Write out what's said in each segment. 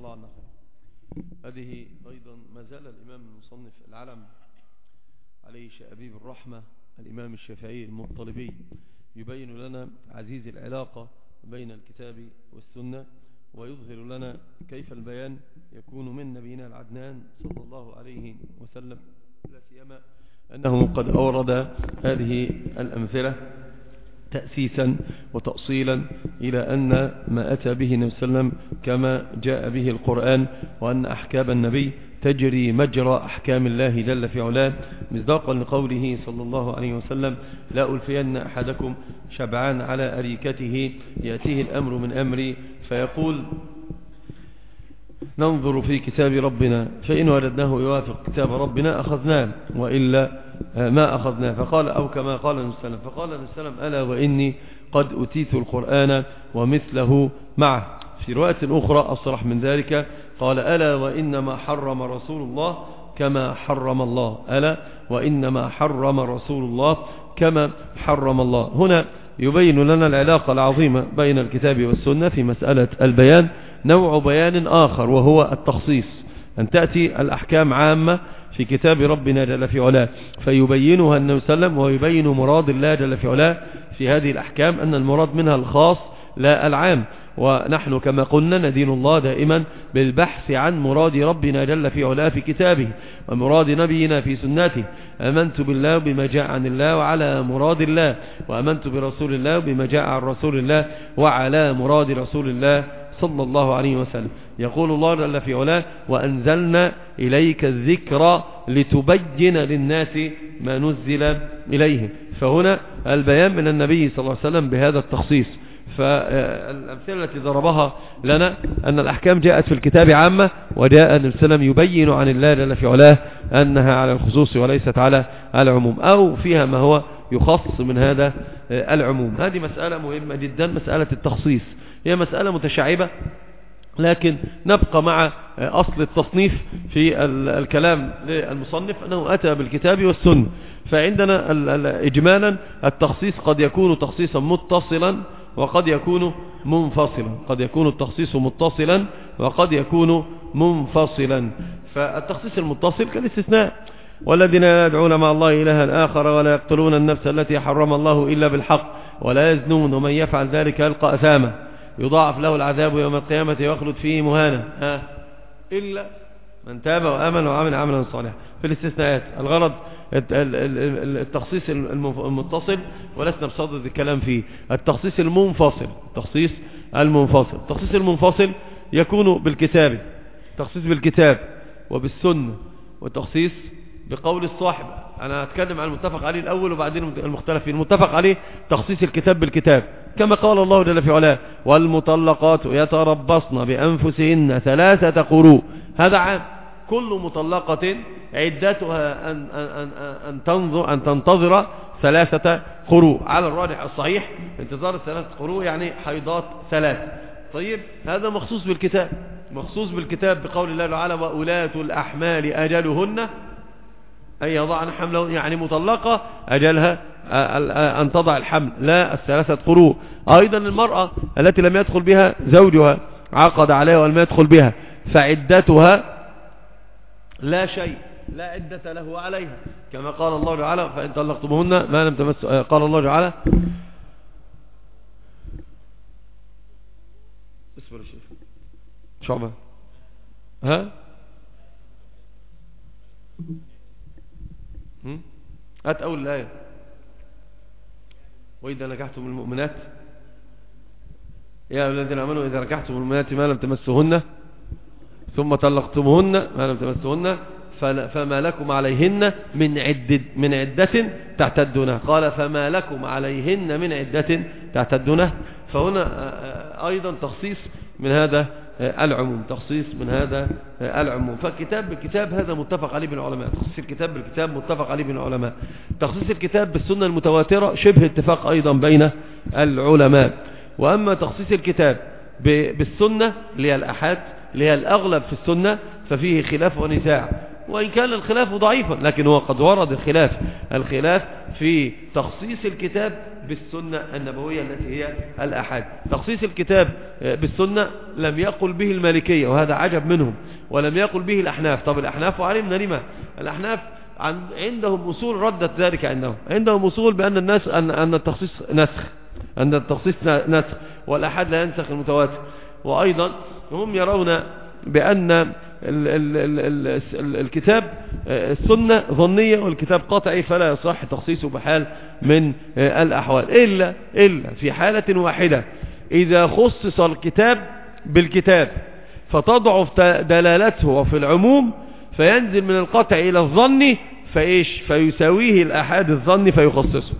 الله عنه. هذه أيضا ما زال الإمام المصنف العلم عليه شأبيب الرحمة الإمام الشافعي المطلبي يبين لنا عزيز العلاقة بين الكتاب والسنة، ويظهر لنا كيف البيان يكون من نبينا العدنان صلى الله عليه وسلم، لا سيما أنه قد أورد هذه الأمثلة تأسيسا وتأصيلا إلى أن ما أتى به النبي صلى الله عليه وسلم كما جاء به القرآن، وأن أحكام النبي تجري مجرى أحكام الله جل في علاه، مصداقا لقوله صلى الله عليه وسلم: لا ألفين أحدكم شبعان على أريكته يأتيه الأمر من أمري فيقول ننظر في كتاب ربنا فإن وجدناه يوافق كتاب ربنا أخذناه وإلا ما أخذناه. فقال أو كما قال النبي صلى الله عليه وسلم، فقال النبي صلى الله عليه وسلم: ألا وإني قد أتيت القرآن ومثله معه. في رواية أخرى أصرح من ذلك قال: ألا وإنما حرم رسول الله كما حرم الله، ألا وإنما حرم رسول الله كما حرم الله. هنا يبين لنا العلاقة العظيمة بين الكتاب والسنة في مسألة البيان. نوع بيان آخر وهو التخصيص، أن تأتي الأحكام عامة في كتاب ربنا جل في علاه فيبينها النبي صلى الله عليه وسلم، ويبين مراد الله جل في علاه في هذه الأحكام، أن المراد منها الخاص لا العام. ونحن كما قلنا ندين الله دائما بالبحث عن مراد ربنا جل في علاه في كتابه ومراد نبينا في سنته. أمنت بالله بما جاء عن الله وعلى مراد الله، وأمنت برسول الله بما جاء عن رسول الله وعلى مراد رسول الله صلى الله عليه وسلم. يقول الله جل في علاه: وأنزلنا إليك الذكر لتبين للناس ما نزل إليهم. فهنا البيان من النبي صلى الله عليه وسلم بهذا التخصيص. فالأمثلة التي ضربها لنا أن الأحكام جاءت في الكتاب عامة، وجاء النبي صلى الله عليه وسلم يبين عن الله جل في علاه أنها على الخصوص وليست على العموم، أو فيها ما هو يخص من هذا العموم. هذه مسألة مهمة جدا، مسألة التخصيص. هي مسألة متشعبة، لكن نبقى مع أصل التصنيف في الكلام للمصنف أنه أتى بالكتاب والسنة. فعندنا إجمالا التخصيص قد يكون تخصيصا متصلا وقد يكون منفصلا، قد يكون التخصيص متصلا وقد يكون منفصلا. فالتخصيص المتصل كالاستثناء: والذين يدعون مع الله إلها آخر ولا يقتلون النفس التي حرم الله إلا بالحق ولا يزنون ومن يفعل ذلك يلقى أثاما يضاعف له العذاب يوم القيامة ويخلد فيه مهانا إلا من تاب وآمن وعمل عملا صالحا. في الاستثناءات الغرض التخصيص المتصل ولسنا بصدد الكلام فيه. التخصيص المنفصل، التخصيص المنفصل، التخصيص المنفصل يكون بالكتاب، تخصيص بالكتاب وبالسنة، والتخصيص بقول الصاحب. أنا أتكلم عن المتفق عليه الأول وبعدين المختلف فيه. المتفق عليه تخصيص الكتاب بالكتاب، كما قال الله جل في علاه: والمطلقات يتربصن بأنفسهن 3 قروء. هذا عام، كل مطلقة عدتها أن تنتظر 3 قروء. على الراجح الصحيح انتظار 3 قروء يعني حيضات 3. طيب، هذا مخصوص بالكتاب، مخصوص بالكتاب بقول الله تعالى: وأولاة الأحمال أجلهن أن يضعن حملهن، يعني مطلقة أجلها أن تضع الحمل، لا 3 قروء. أيضا المرأة التي لم يدخل بها زوجها عقد عليها ولم يدخل بها فعدتها لا شيء، لا عدة له عليها، كما قال الله تعالى: فإن طلقتموهن ما لم تمس. قال الله تعالى: اصبر يا شيخ شعبة هات أول الآية: وإذا نكحتم المؤمنات يا الذين آمنوا إذا نكحتم المؤمنات ما لم تمسهن ثم طلقتموهن ما لم تمسهن فما لكم عليهن من عدة تعتدونها. قال: فما لكم عليهن من عدة تعتدونها. فهنا أيضا تخصيص من هذا العموم، تخصيص من هذا العموم. فالكتاب بالكتاب هذا متفق عليه بين العلماء، تخصيص الكتاب بالكتاب متفق عليه بين العلماء. تخصيص الكتاب بالسنة المتواترة شبه اتفاق أيضا بين العلماء. وأما تخصيص الكتاب بالسنة اللي هي الأحاد اللي هي الأغلب في السنة ففيه خلاف ونزاع. وإن كان الخلاف ضعيفا، لكن هو قد ورد الخلاف في تخصيص الكتاب بالسنة النبوية التي هي الأحاد. تخصيص الكتاب بالسنة لم يقل به المالكية، وهذا عجب منهم، ولم يقل به الأحناف. طب الأحناف وعلمنا لما الأحناف عندهم أصول ردت ذلك عندهم أصول بأن الناس أن التخصيص نسخ والأحاد لا ينسخ المتواتر. وأيضا هم يرون بأن الكتاب السنة ظنية والكتاب قطعي، فلا يصح تخصيصه بحال من الأحوال إلا في حالة واحدة، إذا خصص الكتاب بالكتاب فتضعف دلالته وفي العموم فينزل من القطع إلى الظن فيساويه الأحاد الظن فيخصصه.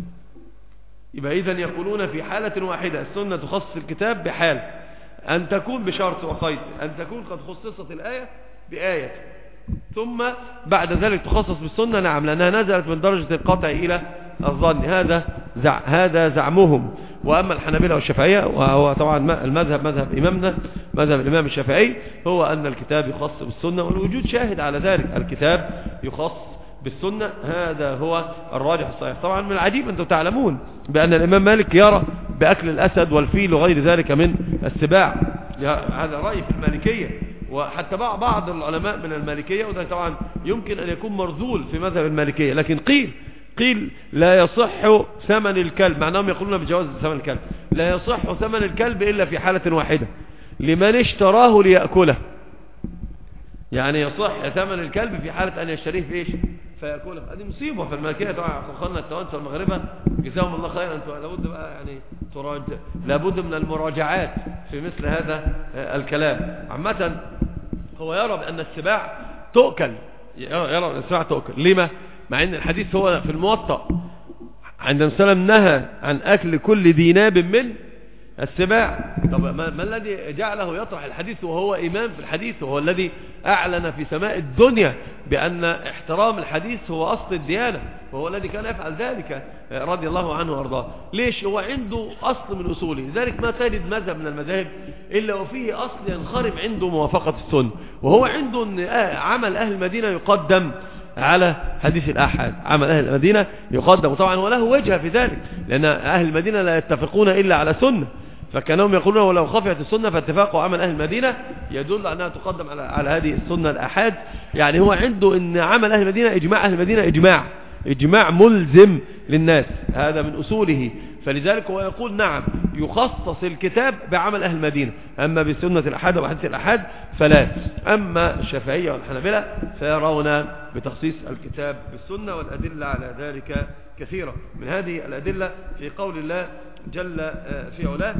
يبقى إذن يقولون في حالة واحدة السنة تخصص الكتاب بحال أن تكون بشرط وقيد أن تكون قد خصصت الآية بآية، ثم بعد ذلك تخصص بالسنة، نعم، لأنها نزلت من درجة القطع إلى الظن. هذا زعمهم. وأما الحنابلة والشافعية، وهو طبعا مذهب إمامنا مذهب الإمام الشافعي، هو أن الكتاب يخص بالسنة، والوجود شاهد على ذلك، الكتاب يخص بالسنة، هذا هو الراجح الصحيح. طبعا من العجيب أنتم تعلمون بأن الإمام مالك يرى بأكل الأسد والفيل وغير ذلك من السباع، هذا رأي في المالكية، وحتى بعض العلماء من المالكية، وده طبعا يمكن أن يكون مرذول في مذهب المالكية، لكن قيل لا يصح ثمن الكلب، معناهم يقولون بجواز ثمن الكلب، لا يصح ثمن الكلب إلا في حالة واحدة، لمن اشتراه ليأكله. يعني يصح ثمن الكلب في حالة أن يشتريه في إيش؟ فيأكله. هذه مصيبة في المالكية طبعا. أخواننا التوانسة والمغربة جزاهم الله خيرا، أنتم لابد بقى يعني لابد من المراجعات في مثل هذا الكلام. عامة هو يرى بأن السباع تؤكل، يرى أن السباع تؤكل. لما؟ مع أن الحديث هو في الموطأ عندما سلم نهى عن أكل كل ذي ناب من السباع. طب ما الذي جعله يطرح الحديث وهو إمام في الحديث، وهو الذي أعلن في سماء الدنيا بأن احترام الحديث هو أصل الديانة، وهو الذي كان يفعل ذلك رضي الله عنه وارضاه. ليش؟ هو عنده أصل من أصوله، لذلك ما تجد مذهب من المذاهب إلا وفيه أصل ينخرم عنده موافقة السنة، وهو عنده أن عمل أهل المدينة يقدم على حديث الأحاد، عمل أهل المدينة يقدم، وطبعا وله وجهة في ذلك، لأن أهل المدينة لا يتفقون إلا على سنة، فكانهم يقولون ولو خفيت السنة فاتفاق عمل أهل المدينة يدل أنها تقدم على هذه السنة الأحاد. يعني هو عنده أن عمل أهل المدينة إجماع أهل المدينة إجماع ملزم للناس، هذا من أصوله. فلذلك هو يقول نعم يخصص الكتاب بعمل أهل المدينة، أما بسنة الأحاد وحديث الأحاد فلا. أما الشافعية والحنابلة فيرون بتخصيص الكتاب بالسنة، والأدلة على ذلك كثيرة. من هذه الأدلة في قول الله جل في علاه،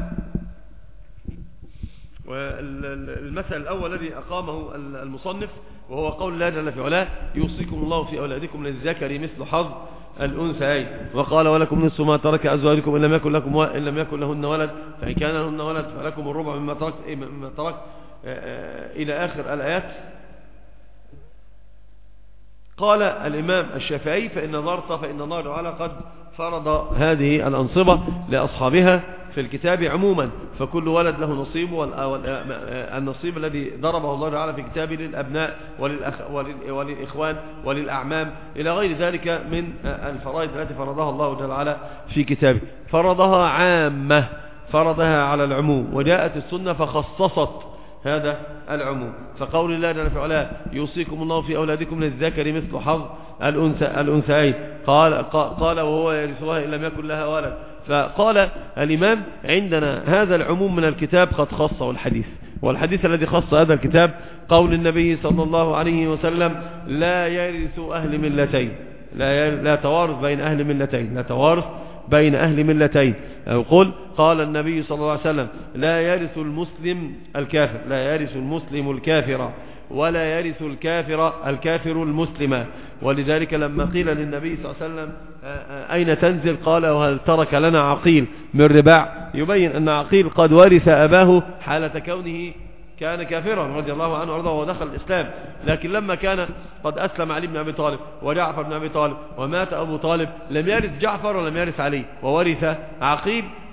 والمثل الأول الذي أقامه المصنف وهو قول الله جل في علاه يوصيكم الله في أولادكم للذكر مثل حظ الأنثيين، وقال ولكم نصف ما ترك أزواجكم إن لم يكن لهن ولد فإن كان لهن ولد فلكم الربع مما ترك إلى آخر الآيات. قال الإمام الشافعي فإن الله تعالى قد فرض هذه الأنصبة لأصحابها في الكتاب عموما، فكل ولد له نصيب، والنصيب الذي ضربه الله تعالى في كتابه للأبناء وللإخوان وللأعمام إلى غير ذلك من الفرائض التي فرضها الله جل وعلا في كتابه. فرضها عامة، فرضها على العموم، وجاءت السنة فخصصت هذا العموم. فقول الله جل وعلا يوصيكم الله في أولادكم للذكر مثل حظ الأنثيين، قال وهو يرثها إن لم يكن لها ولد. فقال الإمام عندنا هذا العموم من الكتاب قد خصه الحديث، والحديث الذي خص هذا الكتاب قول النبي صلى الله عليه وسلم لا يرث أهل ملتين، لا توارث بين أهل ملتين، لا توارث بين أهل ملتين. قال النبي صلى الله عليه وسلم لا يرث المسلم الكافر، لا يرث المسلم الكافر ولا يرث الكافر المسلم. ولذلك لما قيل للنبي صلى الله عليه وسلم أين تنزل قال وهل ترك لنا عقيل من رباع، يبين أن عقيل قد ورث أباه حالة كونه كان كافرا رضي الله عنه وارضاه ودخل الإسلام، لكن لما كان قد أسلم علي بن أبي طالب وجعفر بن أبي طالب ومات أبو طالب لم يرث جعفر ولم يرث علي، وورث عقيل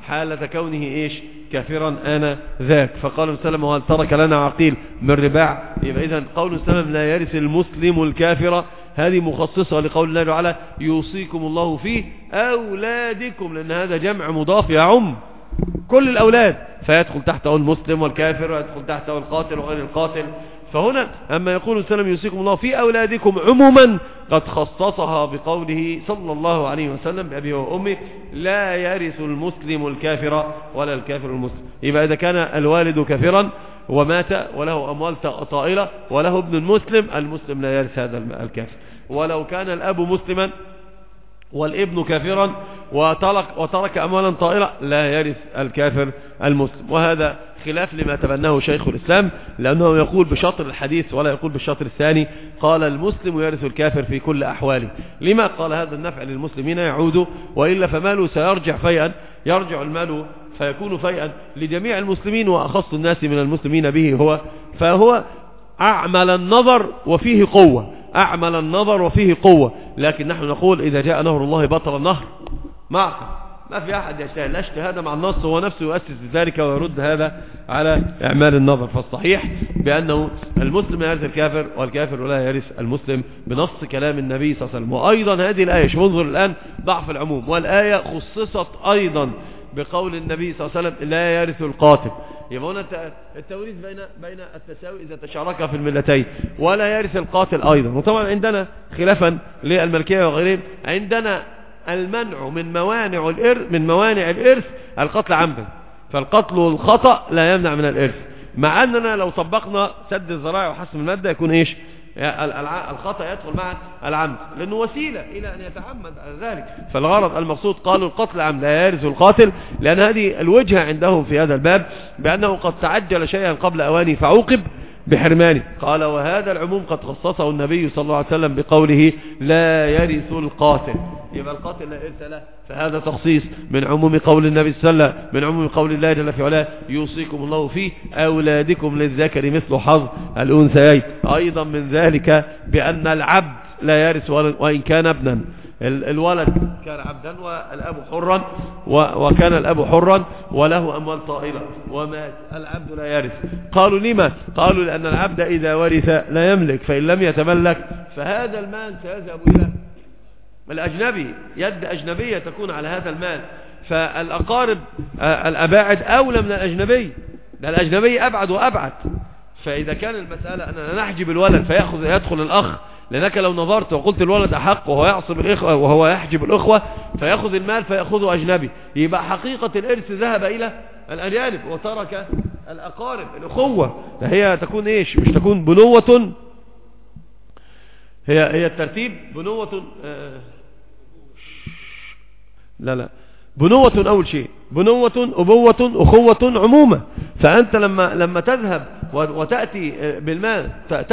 حالة كونه إيش كافرا آن ذاك. فقال النبي صلى الله عليه وسلم وهل ترك لنا عقيل من رباع. يبقى إذن قول النبي صلى الله عليه وسلم لا يرث المسلم الكافر هذه مخصصة لقول الله تعالى يوصيكم الله في أولادكم، لأن هذا جمع مضاف يعم كل الأولاد، فيدخل تحته المسلم والكافر ويدخل تحته القاتل وغير القاتل. فهنا أما يقول السلام يوصيكم الله في أولادكم عموما قد خصصها بقوله صلى الله عليه وسلم بأبيه وأمه لا يرث المسلم الكافر ولا الكافر المسلم. يبقى إذا كان الوالد كافرا ومات وله أموال طائلة وله ابن المسلم، المسلم لا يرث هذا الكافر. ولو كان الأب مسلما والابن كافرا وترك أموالا طائلة لا يرث الكافر المسلم. وهذا خلاف لما تبناه شيخ الإسلام، لأنه يقول بشطر الحديث ولا يقول بالشطر الثاني. قال المسلم يرث الكافر في كل أحواله. لما قال هذا النفع للمسلمين يعود، وإلا فماله سيرجع فيئا، يرجع المال فيكون فيئا لجميع المسلمين وأخص الناس من المسلمين به فهو أعمل النظر وفيه قوة، أعمل النظر وفيه قوة. لكن نحن نقول إذا جاء نهر الله بطل النهر معكم، ما في أحد يجتهد، لا اجتهاد مع النص، هو نفسه يؤسس ذلك ويرد هذا على إعمال النظر. فالصحيح بأنه المسلم يرث الكافر والكافر لا يرث المسلم بنص كلام النبي صلى الله عليه وسلم. وأيضا هذه الآية انظر الآن ضعف العموم، والآية خصصت أيضا بقول النبي صلى الله عليه وسلم لا يرث القاتل. يبقى هنا التوريث بين التساوي إذا تشارك في الملتين، ولا يرث القاتل أيضا. وطبعا عندنا خلافا للملكية وغيرهم عندنا المنع من موانع الإرث القتل عمدا، فالقتل والخطأ لا يمنع من الإرث، مع أننا لو طبقنا سد الذرائع وحسم المادة يكون إيش الخطأ يدخل مع العمد، لأنه وسيلة إلى أن يتعمد ذلك. فالغرض المقصود قالوا القتل عمد لا يرث القاتل، لأن هذه الوجهة عندهم في هذا الباب بأنه قد تعجل شيئا قبل أوانه فعوقب بحرمانه. قال وهذا العموم قد خصصه النبي صلى الله عليه وسلم بقوله لا يرث القاتل، يبقى القاتل لا يرث له. فهذا تخصيص من عموم قول النبي صلى الله عليه وسلم، من عموم قول الله جل في علاه يوصيكم الله في أولادكم للذكر مثل حظ الأنثيين. أيضا من ذلك بأن العبد لا يرث وإن كان ابنا، الولد كان عبدا والأب حرا وكان الأب حرا وله أموال طائلة ومات، العبد لا يرث. قالوا لما؟ قالوا لأن العبد إذا ورث لا يملك، فإن لم يتملك فهذا المال سيذهب إلى الأجنبي، يد أجنبية تكون على هذا المال. فالأقارب الأباعد أولى من الأجنبي، ده الأجنبي أبعد وأبعد. فإذا كان المسألة أننا نحجب الولد يدخل الأخ، لأنك لو نظرت وقلت الولد أحق وهو يعصب الإخوة وهو يحجب الأخوة فيأخذ المال فيأخذه أجنبي، يبقى حقيقة الإرث ذهب إلى الأجانب وترك الأقارب الأخوة. هي تكون إيش؟ مش تكون بنوة، هي الترتيب بنوة لا بنوة أول شيء، بنوة أبوة أخوة عمومة. فأنت لما تذهب وتأتي بالمال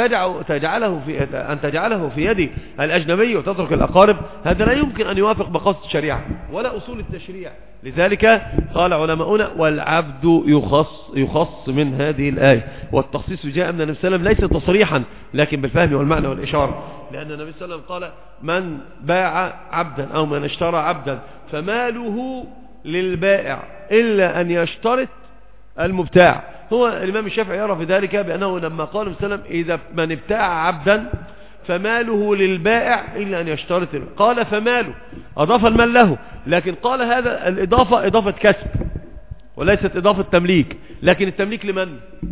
تجعله في يد الأجنبي وتترك الأقارب، هذا لا يمكن أن يوافق مقاصد الشريعة ولا أصول التشريع. لذلك قال علماؤنا والعبد يخص من هذه الآية. والتخصيص جاء من النبي صلى الله عليه وسلم ليس تصريحا لكن بالفهم والمعنى والإشارة، لأن النبي صلى الله عليه وسلم قال من باع عبدا أو من اشترى عبدا فماله للبائع إلا أن يشترط المبتاع. هو الإمام الشافعي يرى في ذلك بأنه لما قال صلى الله عليه وسلم إذا من ابتاع عبدا فماله للبائع إلا أن يشترط، قال فماله أضاف المال له، لكن قال هذا الإضافة إضافة كسب وليست إضافة تمليك. لكن التمليك لمن؟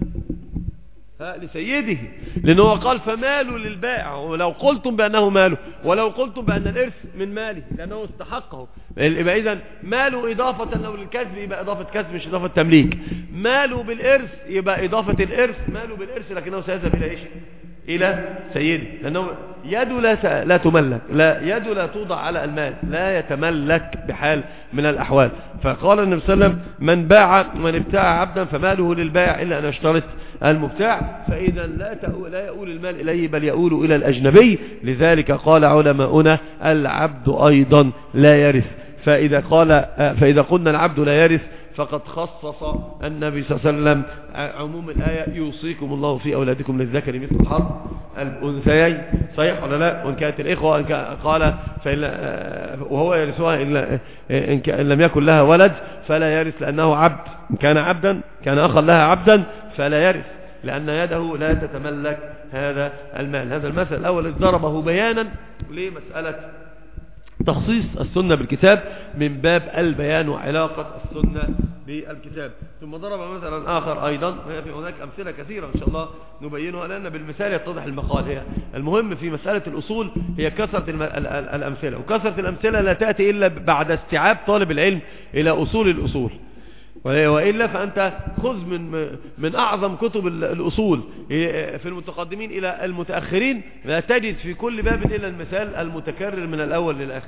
لسيده، لأنه قال فماله للبائع، ولو قلتم بأنه ماله ولو قلتم بأن الإرث من ماله لأنه استحقه، يبقى إذن ماله إضافة له للكسب يبقى إضافة كسب مش إضافة تمليك. ماله بالإرث يبقى إضافة الإرث، ماله بالإرث لكنه سيذهب إلى إيش؟ إلى سيده، لأنه يده لا تملك، يده لا توضع على المال، لا يتملك بحال من الأحوال. فقال النبي صلى الله عليه وسلم من ابتاع عبدا فماله للبائع إلا أن يشترط المبتاع. فإذا لا يؤول المال إليه بل يؤول إلى الأجنبي. لذلك قال علماؤنا العبد أيضا لا يرث. فإذا قلنا العبد لا يرث فقد خصص النبي صلى الله عليه وسلم عموم الآية يوصيكم الله في أولادكم للذكر مثل حظ الأنثيين. صحيح ولا لا؟ وإن كانت الإخوة قال وهو يرثها إن لم يكن لها ولد فلا يرث لأنه عبد. إن كان عبدا كان أخا لها عبدا فلا يرث لأن يده لا تتملك هذا المال. هذا المثل الأول ضربه بيانا لمسألة تخصيص السنة بالكتاب من باب البيان وعلاقة السنة بالكتاب. ثم ضرب مثلا آخر أيضا، في هناك أمثلة كثيرة إن شاء الله نبينها لأن بالمثال يتضح المقال. هي المهم في مسألة الأصول هي كثرة الأمثلة، وكثرة الأمثلة لا تأتي إلا بعد استيعاب طالب العلم إلى أصول الأصول، وإلا فأنت خذ من أعظم كتب الأصول في المتقدمين إلى المتأخرين لا تجد في كل باب إلا المثال المتكرر من الأول للآخر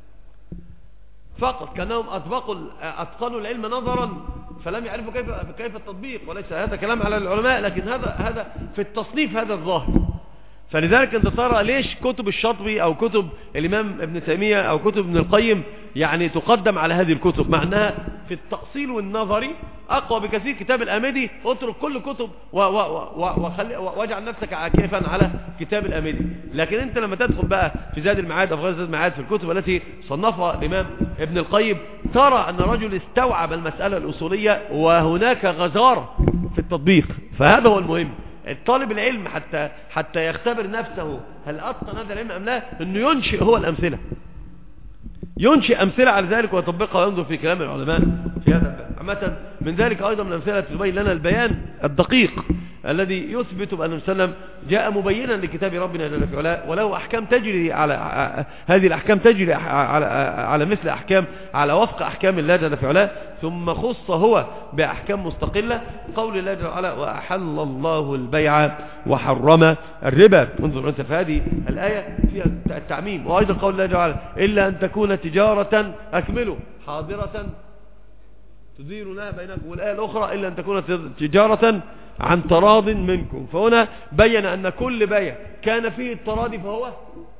فقط، كأنهم أتقنوا العلم نظرا فلم يعرفوا كيف التطبيق. وليس هذا كلام على العلماء، لكن هذا في التصنيف هذا الظاهر. فلذلك انت ترى ليش كتب الشاطبي او كتب الامام ابن تيمية او كتب ابن القيم يعني تقدم على هذه الكتب، مع انها في التأصيل والنظري اقوى بكثير. كتاب الامدي اترك كل كتب واجعل نفسك عاكفا على كتاب الامدي. لكن انت لما تدخل بقى في زاد المعاد او زاد المعاد في الكتب التي صنفها الامام ابن القيم ترى ان رجل استوعب المسألة الاصولية وهناك غزارة في التطبيق. فهذا هو المهم. الطالب العلم حتى يختبر نفسه هل أتقن هذا العلم أم لا، أنه ينشئ هو الأمثلة، ينشئ أمثلة على ذلك ويطبقها وينظر في كلام العلماء في هذا الباب. عامة من ذلك أيضا من الأمثلة تبين لنا البيان الدقيق الذي يثبت بأن النبي صلى الله عليه وسلم جاء مبينا لكتاب ربنا جل في علاه، وله أحكام تجري على هذه الأحكام تجري على مثل أحكام على وفق أحكام الله جل في علاه، ثم خص هو بأحكام مستقلة. قول الله جل وعلا وأحل الله البيع وحرم الربا. انظر أنت في هذه الآية فيها التعميم. وأيضا قول الله جل وعلا إلا أن تكون تجارة أكملوا حاضرة تديرونها بينكم، والآية الأخرى إلا أن تكون تجارة عن تراض منكم. فهنا بين أن كل بيع كان فيه التراضي فهو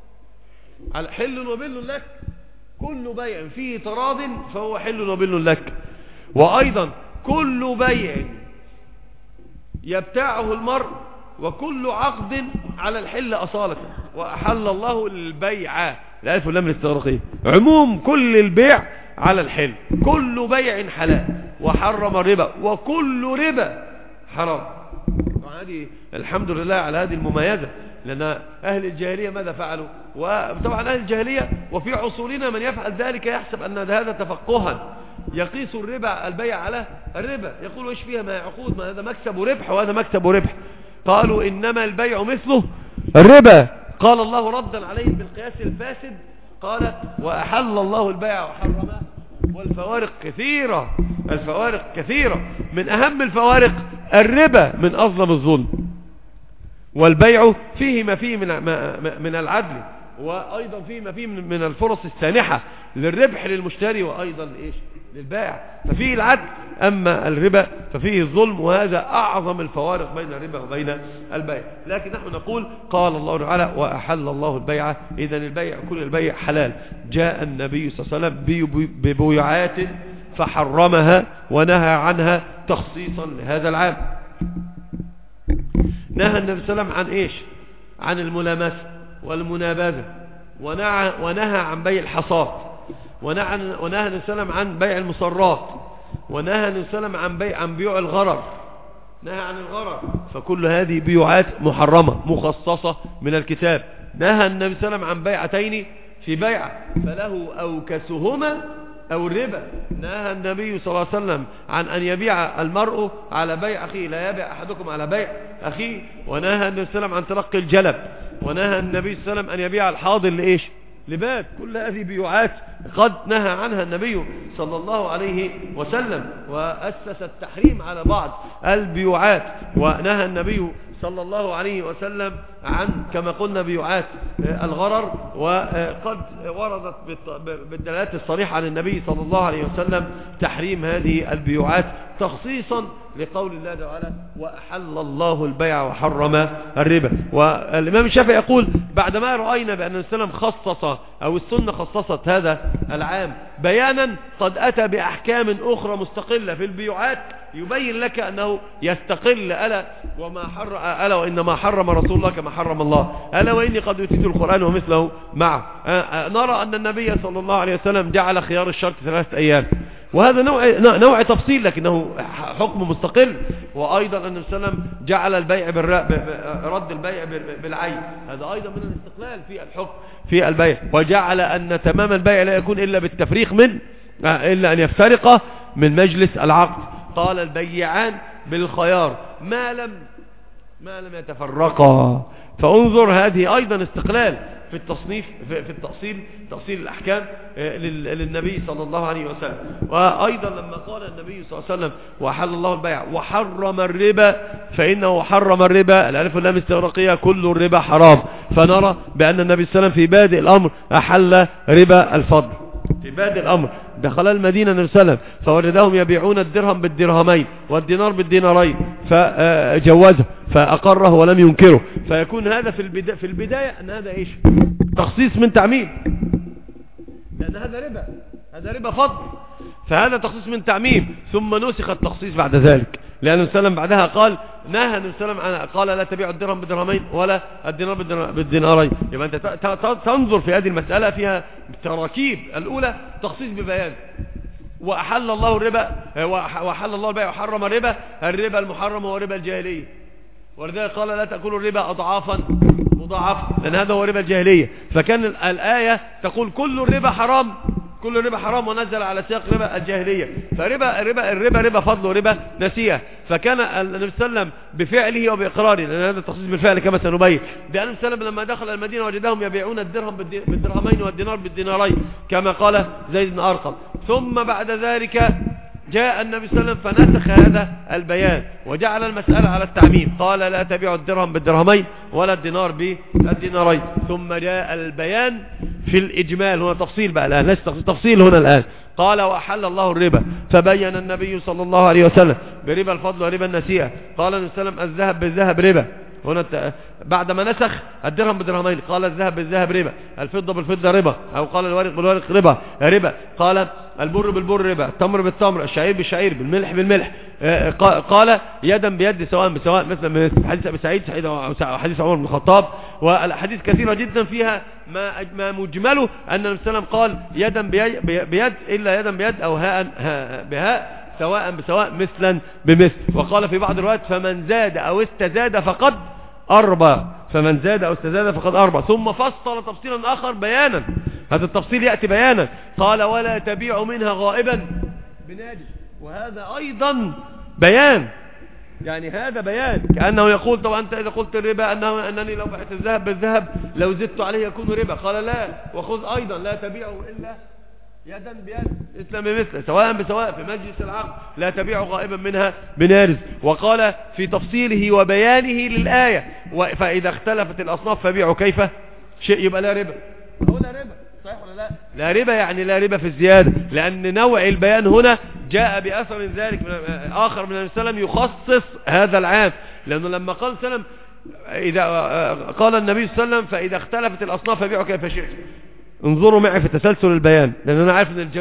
حل وبل لك، كل بيع فيه تراض فهو حل وبل لك. وأيضا كل بيع يبتاعه المرء وكل عقد على الحل أصالة. وأحل الله البيع، الألف واللام الاستغراقية، عموم كل البيع على الحل، كل بيع حلال، وحرم الربا وكل ربا حرام. هذه الحمد لله على هذه المميزة، لأن أهل الجاهلية ماذا فعلوا؟ وطبعا أهل الجاهلية وفي عصورنا من يفعل ذلك يحسب أن هذا تفقها، يقيس الربا البيع على الربا، يقول ايش فيها ما عقود، ما هذا مكسب وربح وهذا مكسب وربح. قالوا إنما البيع مثله الربا. قال الله ردا عليهم بالقياس الفاسد، قال وأحل الله البيع وحرم. والفوارق كثيرة، الفوارق كثيرة، من أهم الفوارق الربا من أظلم الظلم، والبيع فيه ما فيه من العدل، وأيضا فيه ما فيه من الفرص السانحة للربح للمشتري وأيضا إيش للبائع، ففيه العدل. أما الربا ففيه الظلم، وهذا أعظم الفوارق بين الربا وبين البيع. لكن نحن نقول قال الله تعالى وأحل الله البيع، إذن البيع كل البيع حلال. جاء النبي صلى الله عليه وسلم ببيعات فحرمها ونهى عنها تخصيصا لهذا العام. نهى النبي صلى الله عليه وسلم عن إيش؟ عن الملامسة والمنابذة، ونهى عن بيع الحصاد، ونهى النبي صلى الله عليه وسلم عن بيع المصرات، ونهى النبي صلى الله عليه وسلم عن بيوع الغرر، نهى عن الغرر. فكل هذه بيوعات محرمة مخصصة من الكتاب. نهى النبي صلى الله عليه وسلم عن بيعتين في بيعة فله أوكسهما أو الربا. نهى النبي صلى الله عليه وسلم عن أن يبيع المرء على بيع أخيه، لا يبيع أحدكم على بيع أخيه. ونهى النبي صلى الله عليه وسلم عن تلقي الجلب. ونهى النبي صلى الله عليه وسلم أن يبيع الحاضر لإيش؟ لباد. كل هذه بيوعات قد نهى عنها النبي صلى الله عليه وسلم، وأسس التحريم على بعض البيوعات. ونهى النبي صلى الله عليه وسلم عن كما قلنا بيوعات الغرر، وقد وردت بالدلالات الصريحة عن النبي صلى الله عليه وسلم تحريم هذه البيوعات تخصيصا لقول الله تعالى وأحل الله البيع وحرم الربا. والإمام الشافعي يقول بعدما رأينا بأن السلام خصص أو السنة خصصت هذا العام بيانا قد أتى بأحكام أخرى مستقلة في البيوعات يبين لك أنه يستقل ألا وإنما حرم رسول الله كما حرم الله، ألا وإني قد أوتيت القرآن ومثله معه. نرى أن النبي صلى الله عليه وسلم جعل خيار الشرط 3 أيام، وهذا نوع تفصيل لكنه حكم مستقل. وأيضا أن النبي صلى الله عليه وسلم جعل البيع رد البيع بالعين، هذا أيضا من الاستقلال في الحكم في البيع. وجعل أن تمام البيع لا يكون إلا بالتفريق إلا أن يفترق من مجلس العقد. قال البيعان بالخيار ما لم يتفرقا. فانظر هذه أيضا استقلال في التصنيف في تفصيل الأحكام للنبي صلى الله عليه وسلم. وأيضا لما قال النبي صلى الله عليه وسلم وحل الله البيع وحرم الربا فإنه حرم الربا، الألف واللام استغراقية، كل الربا حرام. فنرى بأن النبي صلى الله عليه وسلم في بادئ الأمر أحل ربا الفضل. في بادئ الأمر دخل المدينة النبي صلى الله عليه وسلم فوجدهم يبيعون الدرهم بالدرهمين والدينار بالدينارين فجوزه فأقره ولم ينكره. فيكون هذا في البداية أن هذا إيش؟ تخصيص من تعميم، لأن هذا ربا فضل، فهذا تخصيص من تعميم. ثم نسخ التخصيص بعد ذلك، لأن النبي صلى الله عليه وسلم بعدها قال نهى النبي صلى الله عليه وسلم قال لا تبيع الدرهم بالدرهمين ولا الدينار بالدينارين. يبقى أنت تنظر في هذه المسألة فيها تراكيب. الأولى تخصيص ببيان، وأحل الله الربا وأحل الله البيع وحرم الربا المحرم هو ربا الجاهلية، ولذلك قال لا تأكلوا الربا أضعافا مضاعفة، لأن هذا هو ربا الجاهلية. فكان الآية تقول كل الربا حرام، ونزل على سياق ربا الجاهلية. الربا ربا فضل وربا نسيئة. فكان النبي صلى الله عليه وسلم بفعله وبإقراره، لأن هذا التخصيص بالفعل كما سنبين. ده النبي صلى الله عليه وسلم لما دخل المدينة وجدهم يبيعون الدرهم بالدرهمين والدينار بالدينارين كما قال زيد بن أرقم. ثم بعد ذلك جاء النبي صلى الله عليه وسلم فنسخ هذا البيان وجعل المسألة على التعميم، قال لا تبيعوا الدرهم بالدرهمين ولا الدينار بالدينارين. ثم جاء البيان في الإجمال، هنا تفصيل بقى الآن، ليس تفصيل هنا الآن. قال وأحل الله الربا فبين النبي صلى الله عليه وسلم بربا الفضل وربا النسيئة. قال النبي صلى الله عليه وسلم الذهب بالذهب ربا، هنا بعدما نسخ الدرهم بالدرهمين قال الذهب بالذهب ربا، الفضة بالفضة ربا، أو قال الورق بالورق ربا، قال البر بالبر ربا، التمر بالتمر، الشعير بالشعير، بالملح بالملح. قال يدا بيد سواء بسواء، مثل حديث أبي سعيد وحديث عمر بن الخطاب. والحديث كثيرة جدا فيها ما مجمله أن النبي صلى الله عليه وسلم قال يدا بيد إلا يدا بيد أو هاء بهاء، سواء بسواء، مثلا بمثل. وقال في بعض الروايات فمن زاد أو استزاد فقد أربى، فمن زاد أو استزاد فقد أربى. ثم فصل تفصيلا آخر بيانا، هذا التفصيل يأتي بيانا. قال ولا تبيع منها غائبا بناجس، وهذا أيضا بيان، يعني هذا بيان كأنه يقول طبعا أنت إذا قلت الربا أنني لو بعت الذهب بالذهب لو زدت عليه يكون ربا. قال لا، وخذ أيضا لا تبيعه إلا يدا بيد مثل بمثل، سواء بسواء في مجلس العقد، لا تبيع غائبا منها بنارز. وقال في تفصيله وبيانه للآية فإذا اختلفت الأصناف فبيعوا كيف شيء، يبقى لا ربا. هو لا ربا، صحيح ولا لا؟ لا ربا يعني لا ربا في الزيادة، لأن نوع البيان هنا جاء بأثر ذلك آخر من النبي صلى الله عليه وسلم يخصص هذا العام. لأنه لما قال صلى الله عليه وسلم إذا قال النبي صلى الله عليه وسلم فإذا اختلفت الأصناف فبيعوا كيف شئت. انظروا معي في تسلسل البيان، لأن أنا عارف أن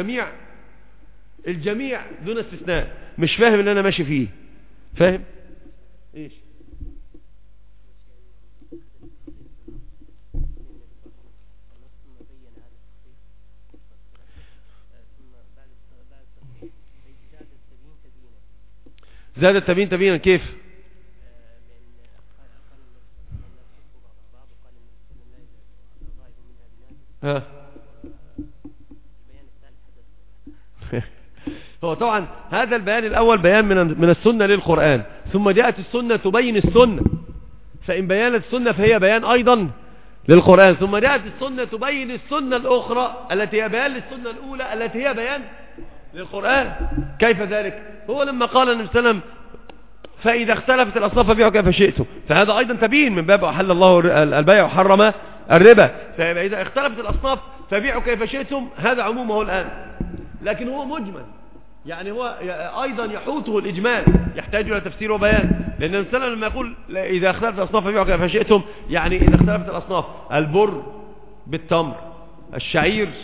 الجميع دون استثناء مش فاهم اللي أنا ماشي فيه. فاهم إيش؟ زاد التبيين تبيينا كيف؟ هو طبعا هذا البيان الأول بيان من السنة للقرآن، ثم جاءت السنة تبين السنة، فإن بيانت السنة فهي بيان أيضا للقرآن، ثم جاءت السنة تبين السنة الأخرى التي هي بيان للسنة الأولى التي هي بيان للقرآن. كيف ذلك؟ هو لما قال النبي صلى الله عليه وسلم فإذا اختلفت الأصناف فبيعوا كيف شئتم، فهذا أيضا تبين من باب أحل الله البيع وحرم الربا. فإذا اختلفت الأصناف فبيعوا كيف شئتم، هذا عمومه الآن، لكن هو مجمل، يعني هو أيضا يحوطه الإجمال، يحتاج إلى تفسير وبيان. لأن النبي صلى الله عليه وسلم لما يقول إذا اختلفت الأصناف فبيعوا كيف شئتم، يعني إذا اختلفت الأصناف البر بالتمر، الشعير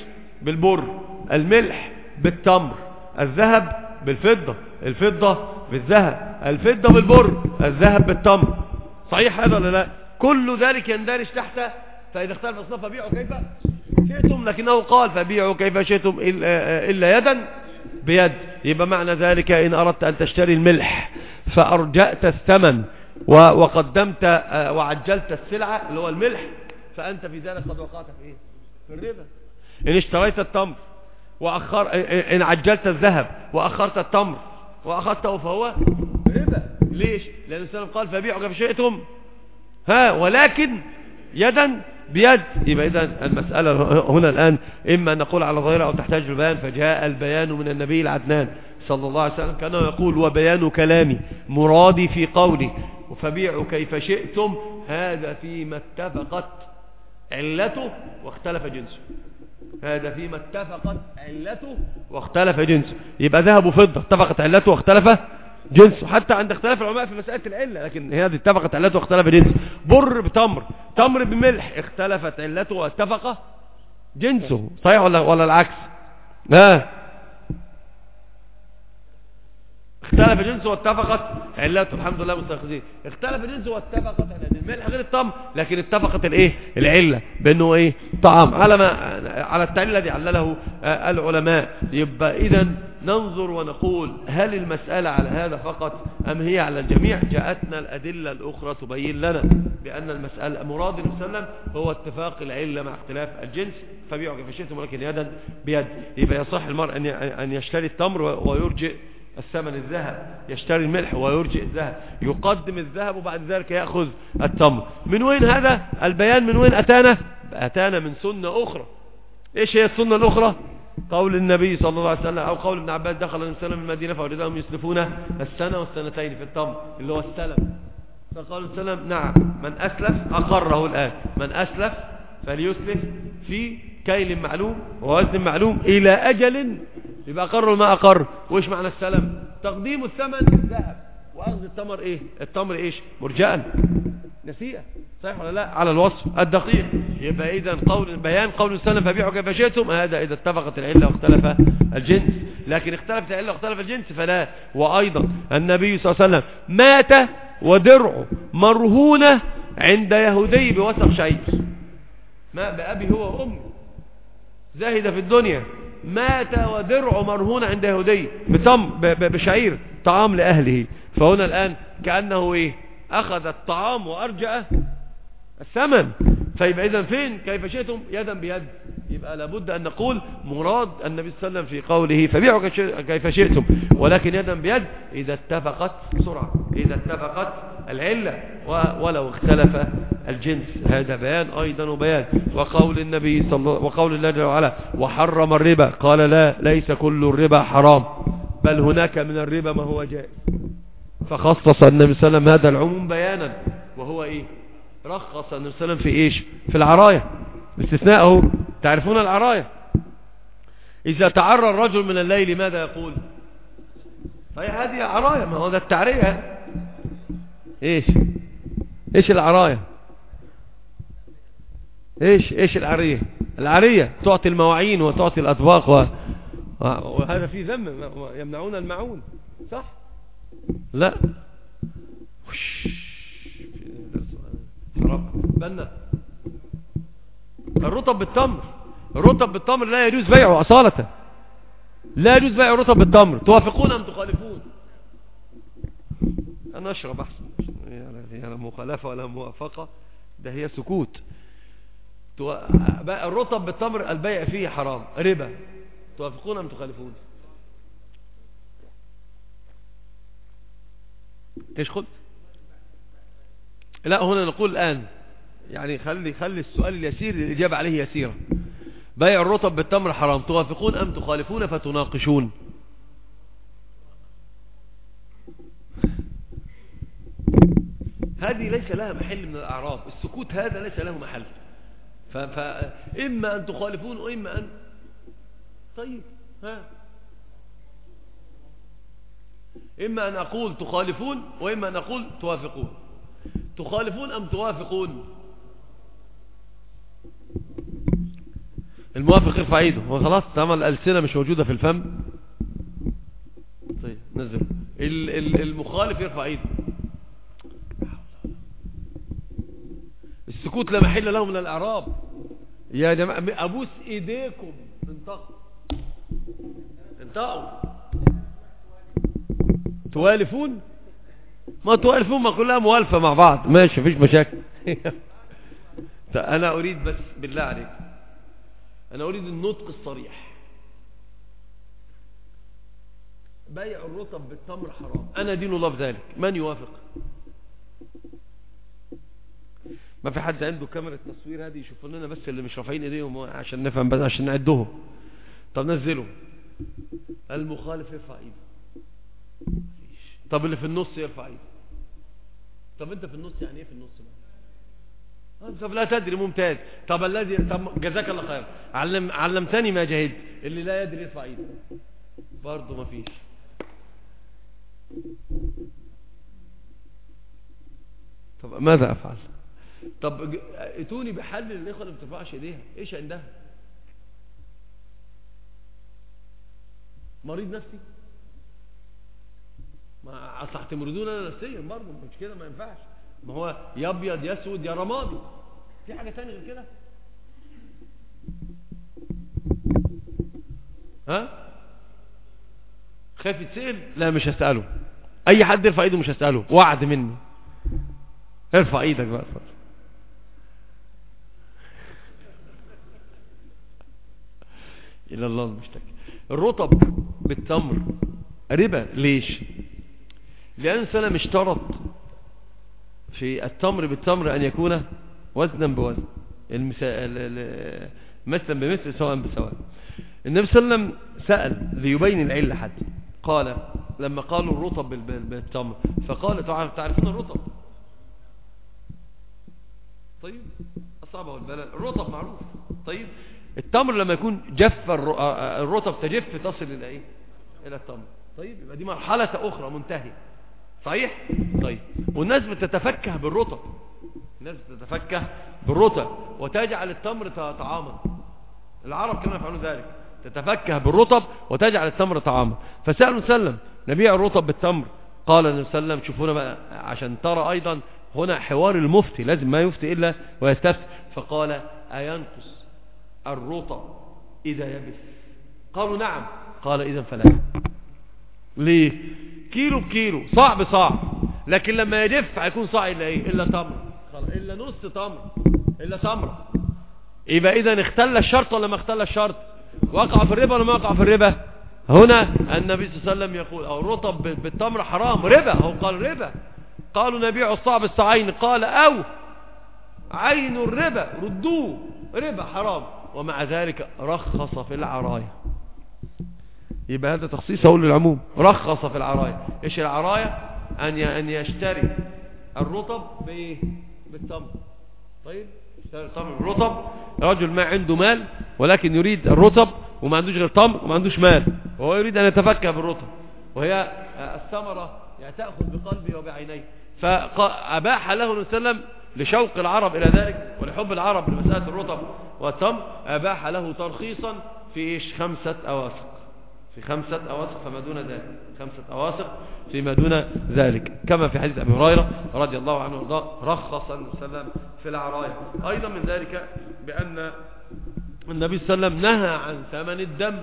بالبر، الملح بالتمر، الذهب بالفضة، الفضة بالذهب، الفضة بالبر، الذهب بالتمر. صحيح هذا ولا لا؟ كل ذلك يندرج تحت فإذا اختلف الأصناف فبيعوا كيف شئتم، لكنه قال فبيعوا كيف شئتم إلا يدا بيد. يبقى معنى ذلك إن أردت أن تشتري الملح فأرجأت الثمن وقدمت وعجلت السلعة اللي هو الملح، فأنت في ذلك قد وقعت في إيه؟ في الربا. إن اشتريت التمر إن عجلت الذهب وأخرت التمر وأخذته فهو ربا. ليش؟ لأن الإنسان قال فبيعوا كيف شئتم ولكن يدا بيد. يبقى إذا المسألة هنا الآن إما أن نقول على ظاهرها أو تحتاج البيان، فجاء البيان من النبي العدنان صلى الله عليه وسلم كان يقول وبيان كلامي مرادي في قولي فبيعوا كيف شئتم، هذا فيما اتفقت علته واختلف جنسه. هذا فيما اتفقت علته واختلف جنسه. يبقى ذهب وفضة اتفقت علته واختلف جنسه، حتى عند اختلاف العلماء في مسألة العلة، لكن هذه اتفقت علته واختلف جنسه. بر بتمر، تمر بملح، اختلفت علته واتفق جنسه. صحيح ولا العكس؟ اختلف جنسه واتفقت علته. الحمد لله مستيقظين. اختلف جنسه واتفقت علته. الملح غير التمر، لكن اتفقت العله بانه طعام على التعليل الذي علله العلماء. يبقى اذا ننظر ونقول هل المسألة على هذا فقط ام هي على الجميع؟ جاءتنا الادله الاخرى تبين لنا بان المسألة مراد النبي صلى الله عليه وسلم هو اتفاق العله مع اختلاف الجنس، فبيعوا كيف شئتم ولكن يدا بيد. يبقى يصح المرء ان يشتري التمر ويرجئ الثمن الذهب، يشتري الملح ويرجئ الذهب، يقدم الذهب وبعد ذلك يأخذ التمر. من وين هذا البيان؟ من وين أتانا من سنة أخرى. إيش هي السنة الأخرى؟ قول النبي صلى الله عليه وسلم أو قول ابن عباس دخل النبي صلى الله عليه وسلم المدينة فوجدهم يسلفون السنة والسنتين في التمر اللي هو السلم، فقال السلام نعم من أسلف أقره الآن، من أسلف فليسلف في كيل معلوم ووزن معلوم إلى أجل، يبقى أقر ما أقر. وإيش معنى السلم؟ تقديم الثمن الذهب وأخذ التمر التمر إيش؟ مرجئا نسيئة. صحيح ولا لا؟ على الوصف الدقيق. يبقى إذا بيان قول السلم فبيعوا كيف شئتم، هذا إذا اتفقت العلة واختلف الجنس. لكن اختلفت العلة واختلف الجنس فلا. وأيضا النبي صلى الله عليه وسلم مات ودرعه مرهونة عند يهودي بوسق شعير، ما بأبي هو وأمي زاهد في الدنيا، مات ودرعه مرهون عند يهودي بشعير طعام لأهله. فهنا الآن كأنه أخذ الطعام وأرجأ الثمن. فيبقى إذن فين كيف شئتم يدا بيد. يبقى لابد أن نقول مراد النبي صلى الله عليه وسلم في قوله فبيعوا كيف شئتم ولكن يدا بيد إذا اتفقت بسرعة، إذا اتفقت العلة ولو اختلف الجنس. هذا بيان أيضا وبيان. وقول النبي وقول الله جل وعلا وحرم الربا، قال لا ليس كل الربا حرام بل هناك من الربا ما هو جائز. فخصص النبي صلى الله عليه وسلم هذا العموم بيانا، وهو رخص النبي صلى الله عليه وسلم في في العراية. باستثناءه تعرفون العراية، إذا تعرى الرجل من الليل ماذا يقول؟ هي هذه عراية، ما هو ده التعرية. ايش العراية؟ ايش العرية؟ العرية تعطي المواعين وتعطي الأطباق وهذا فيه ذم، يمنعون المعون صح؟ لا بنا الرطب بالتمر، الرطب بالتمر لا يجوز بيعه أصالة، لا يجوز بيع الرطب بالتمر. توافقون أم تخالفون؟ أنا أشرب أحسن، يعني مخالفة ولا موافقة، ده هي سكوت. الرطب بالتمر البيع فيه حرام ربا. توافقون أم تخالفون؟ ايش قلت؟ لا هنا نقول الآن يعني خلي السؤال اليسير الإجابة عليه يسيرة. بيع الرطب بالتمر حرام، توافقون أم تخالفون فتناقشون؟ هذه ليس لها محل من الأعراض، السكوت هذا ليس له محل. فإما أن تخالفون وإما أن طيب إما أن أقول تخالفون وإما أن أقول توافقون. تخالفون أم توافقون؟ الموافق يرفع ايده. هو خلاص طالما الألسنة مش موجودة في الفم. طيب نزل. المخالف يرفع ايده. السكوت لا محل له من الإعراب. يا جماعة أبوس إيديكم، انطقوا. توالفون، ما توالفون، ما كلها موالفة مع بعض، ماشي مفيش مشاكل. أنا أريد بس بالله عليك، أنا أريد النطق الصريح. بيع الرطب بالتمر حرام، أنا دين الله بذلك، من يوافق؟ ما في حد عنده كاميرا التصوير هذه يشوفوا لنا بس اللي مش رافعين ايديهم عشان نفهم، بس عشان نعدهم. طب نزلوا. المخالف يرفع ايده. طب اللي في النص يرفع ايده. طب انت في النص يعني ايه في النص بقى؟ طب لا تدري، ممتاز. طب الذي، طب جزاك الله خير، علمتني ما جهلت. اللي لا يدري يرفع ايده برضه ما فيش. طب ماذا افعل؟ طب اتوني بحل الاخوه اللي ما بترفعش ايديها، ايش عندها؟ مريض نفسي؟ ما اصل هتمرضون انا نفسيا برضه، مش كده ما ينفعش. ما هو يا ابيض يا اسود يا رمادي، في حاجه ثانيه غير كده؟ ها؟ خايف يتسال؟ لا مش هساله. اي حد يرفع ايده مش هساله، وعد مني. ارفع ايدك بقى. إلى الله المشتكي. الرطب بالتمر ربا. ليش؟ لأن سلم اشترط في التمر بالتمر أن يكون وزنا بوزن، مثلا بمثل سواء بسواء. النبي صلى الله عليه وسلم سأل ليبين العلة حتى، قال لما قالوا الرطب بالتمر فقال تعرفون الرطب؟ طيب الصعب والبلل، الرطب معروف. طيب التمر لما يكون جف الرطب تجف تصل الى ايه؟ الى التمر. طيب يبقى دي مرحلة اخرى منتهية. صحيح؟ طيب والناس بتتفكه بالرطب، الناس بتتفكه بالرطب وتجعل التمر طعاما. العرب كانوا يفعلون ذلك، تتفكه بالرطب وتجعل التمر طعاما. فسألوا سلم نبيع الرطب بالتمر، قال النبي صلى الله عليه وسلم شوفونا بقى عشان ترى ايضا هنا حوار المفتي، لازم ما يفتي الا ويستفتي. فقال اينقص الرطب اذا يبس؟ قالوا نعم. قال اذا فلا. ليه؟ كيلو بكيلو، صاع بصاع، لكن لما يجف هيكون صاع الا ايه؟ الا تمر، الا نص تمر، الا تمره. يبقى اذا اختل الشرط ولا ما اختل الشرط؟ وقع في الربا ولا ما وقع في الربا؟ هنا النبي صلى الله عليه وسلم يقول او الرطب بالتمر حرام ربا. هو قال ربا. قالوا نبيع الصاع بالصاعين، قال او عين الربا، ردوه ربا حرام. ومع ذلك رخص في العراية. يبقى هذا تخصيص اقول للعموم. رخص في العراية. ايش العراية؟ ان يشتري الرطب بايه؟ بالتمر. طيب يشتري التمر بالرطب. رجل ما عنده مال ولكن يريد الرطب وما عندوش غير تمر وما عندوش مال، وهو يريد ان يتفكه بالرطب، وهي الثمرة يعني تأخذ بقلبه وبعينيه. فأباح له النبي صلى الله عليه وسلم لشوق العرب إلى ذلك ولحب العرب لمسألة الرطب والتمر، أباح له ترخيصا في إيش؟ 5 أواسق. في 5 أواسق فما دون ذلك، 5 أواسق فيما دون ذلك، كما في حديث أبي هريرة رضي الله عنه وارضاه رخص النبي صلى الله عليه وسلم في العراية. أيضا من ذلك بأن النبي صلى الله عليه وسلم نهى عن ثمن الدم.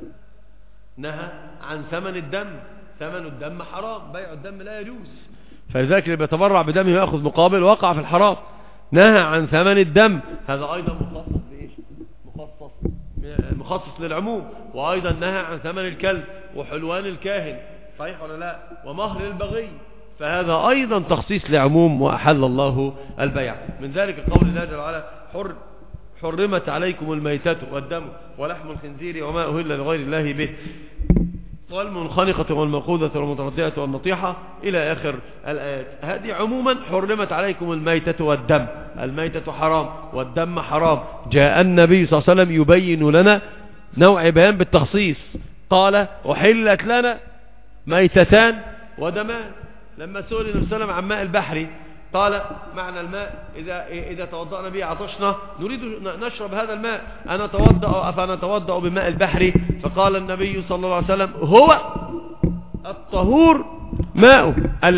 نهى عن ثمن الدم. ثمن الدم حرام، بيع الدم لا يجوز، فلذلك اللي بيتبرع بدمه ويأخذ مقابل وقع في الحرام. نهى عن ثمن الدم، هذا أيضا مخصص بإيش؟ مخصص للعموم. وأيضا نهى عن ثمن الكلب وحلوان الكاهن، صحيح ولا لا؟ ومهر البغي، فهذا أيضا تخصيص لعموم وأحل الله البيع. من ذلك قول الله جل وعلا حرمت عليكم الميتة والدم ولحم الخنزير وما أهل لغير الله به والمنخنقة والموقوذة والمتردية والنطيحة إلى آخر الآيات. هذه عموما حرمت عليكم الميتة والدم. الميتة حرام والدم حرام. جاء النبي صلى الله عليه وسلم يبين لنا نوع بيان بالتخصيص، قال أحلت لنا ميتتان ودمان. لما سئل النبي صلى الله عليه وسلم عن ماء البحر قال معنى الماء إذا توضأنا به عطشنا نريد نشرب هذا الماء أفنتوضأ بماء البحر؟ فقال النبي صلى الله عليه وسلم هو الطهور ماء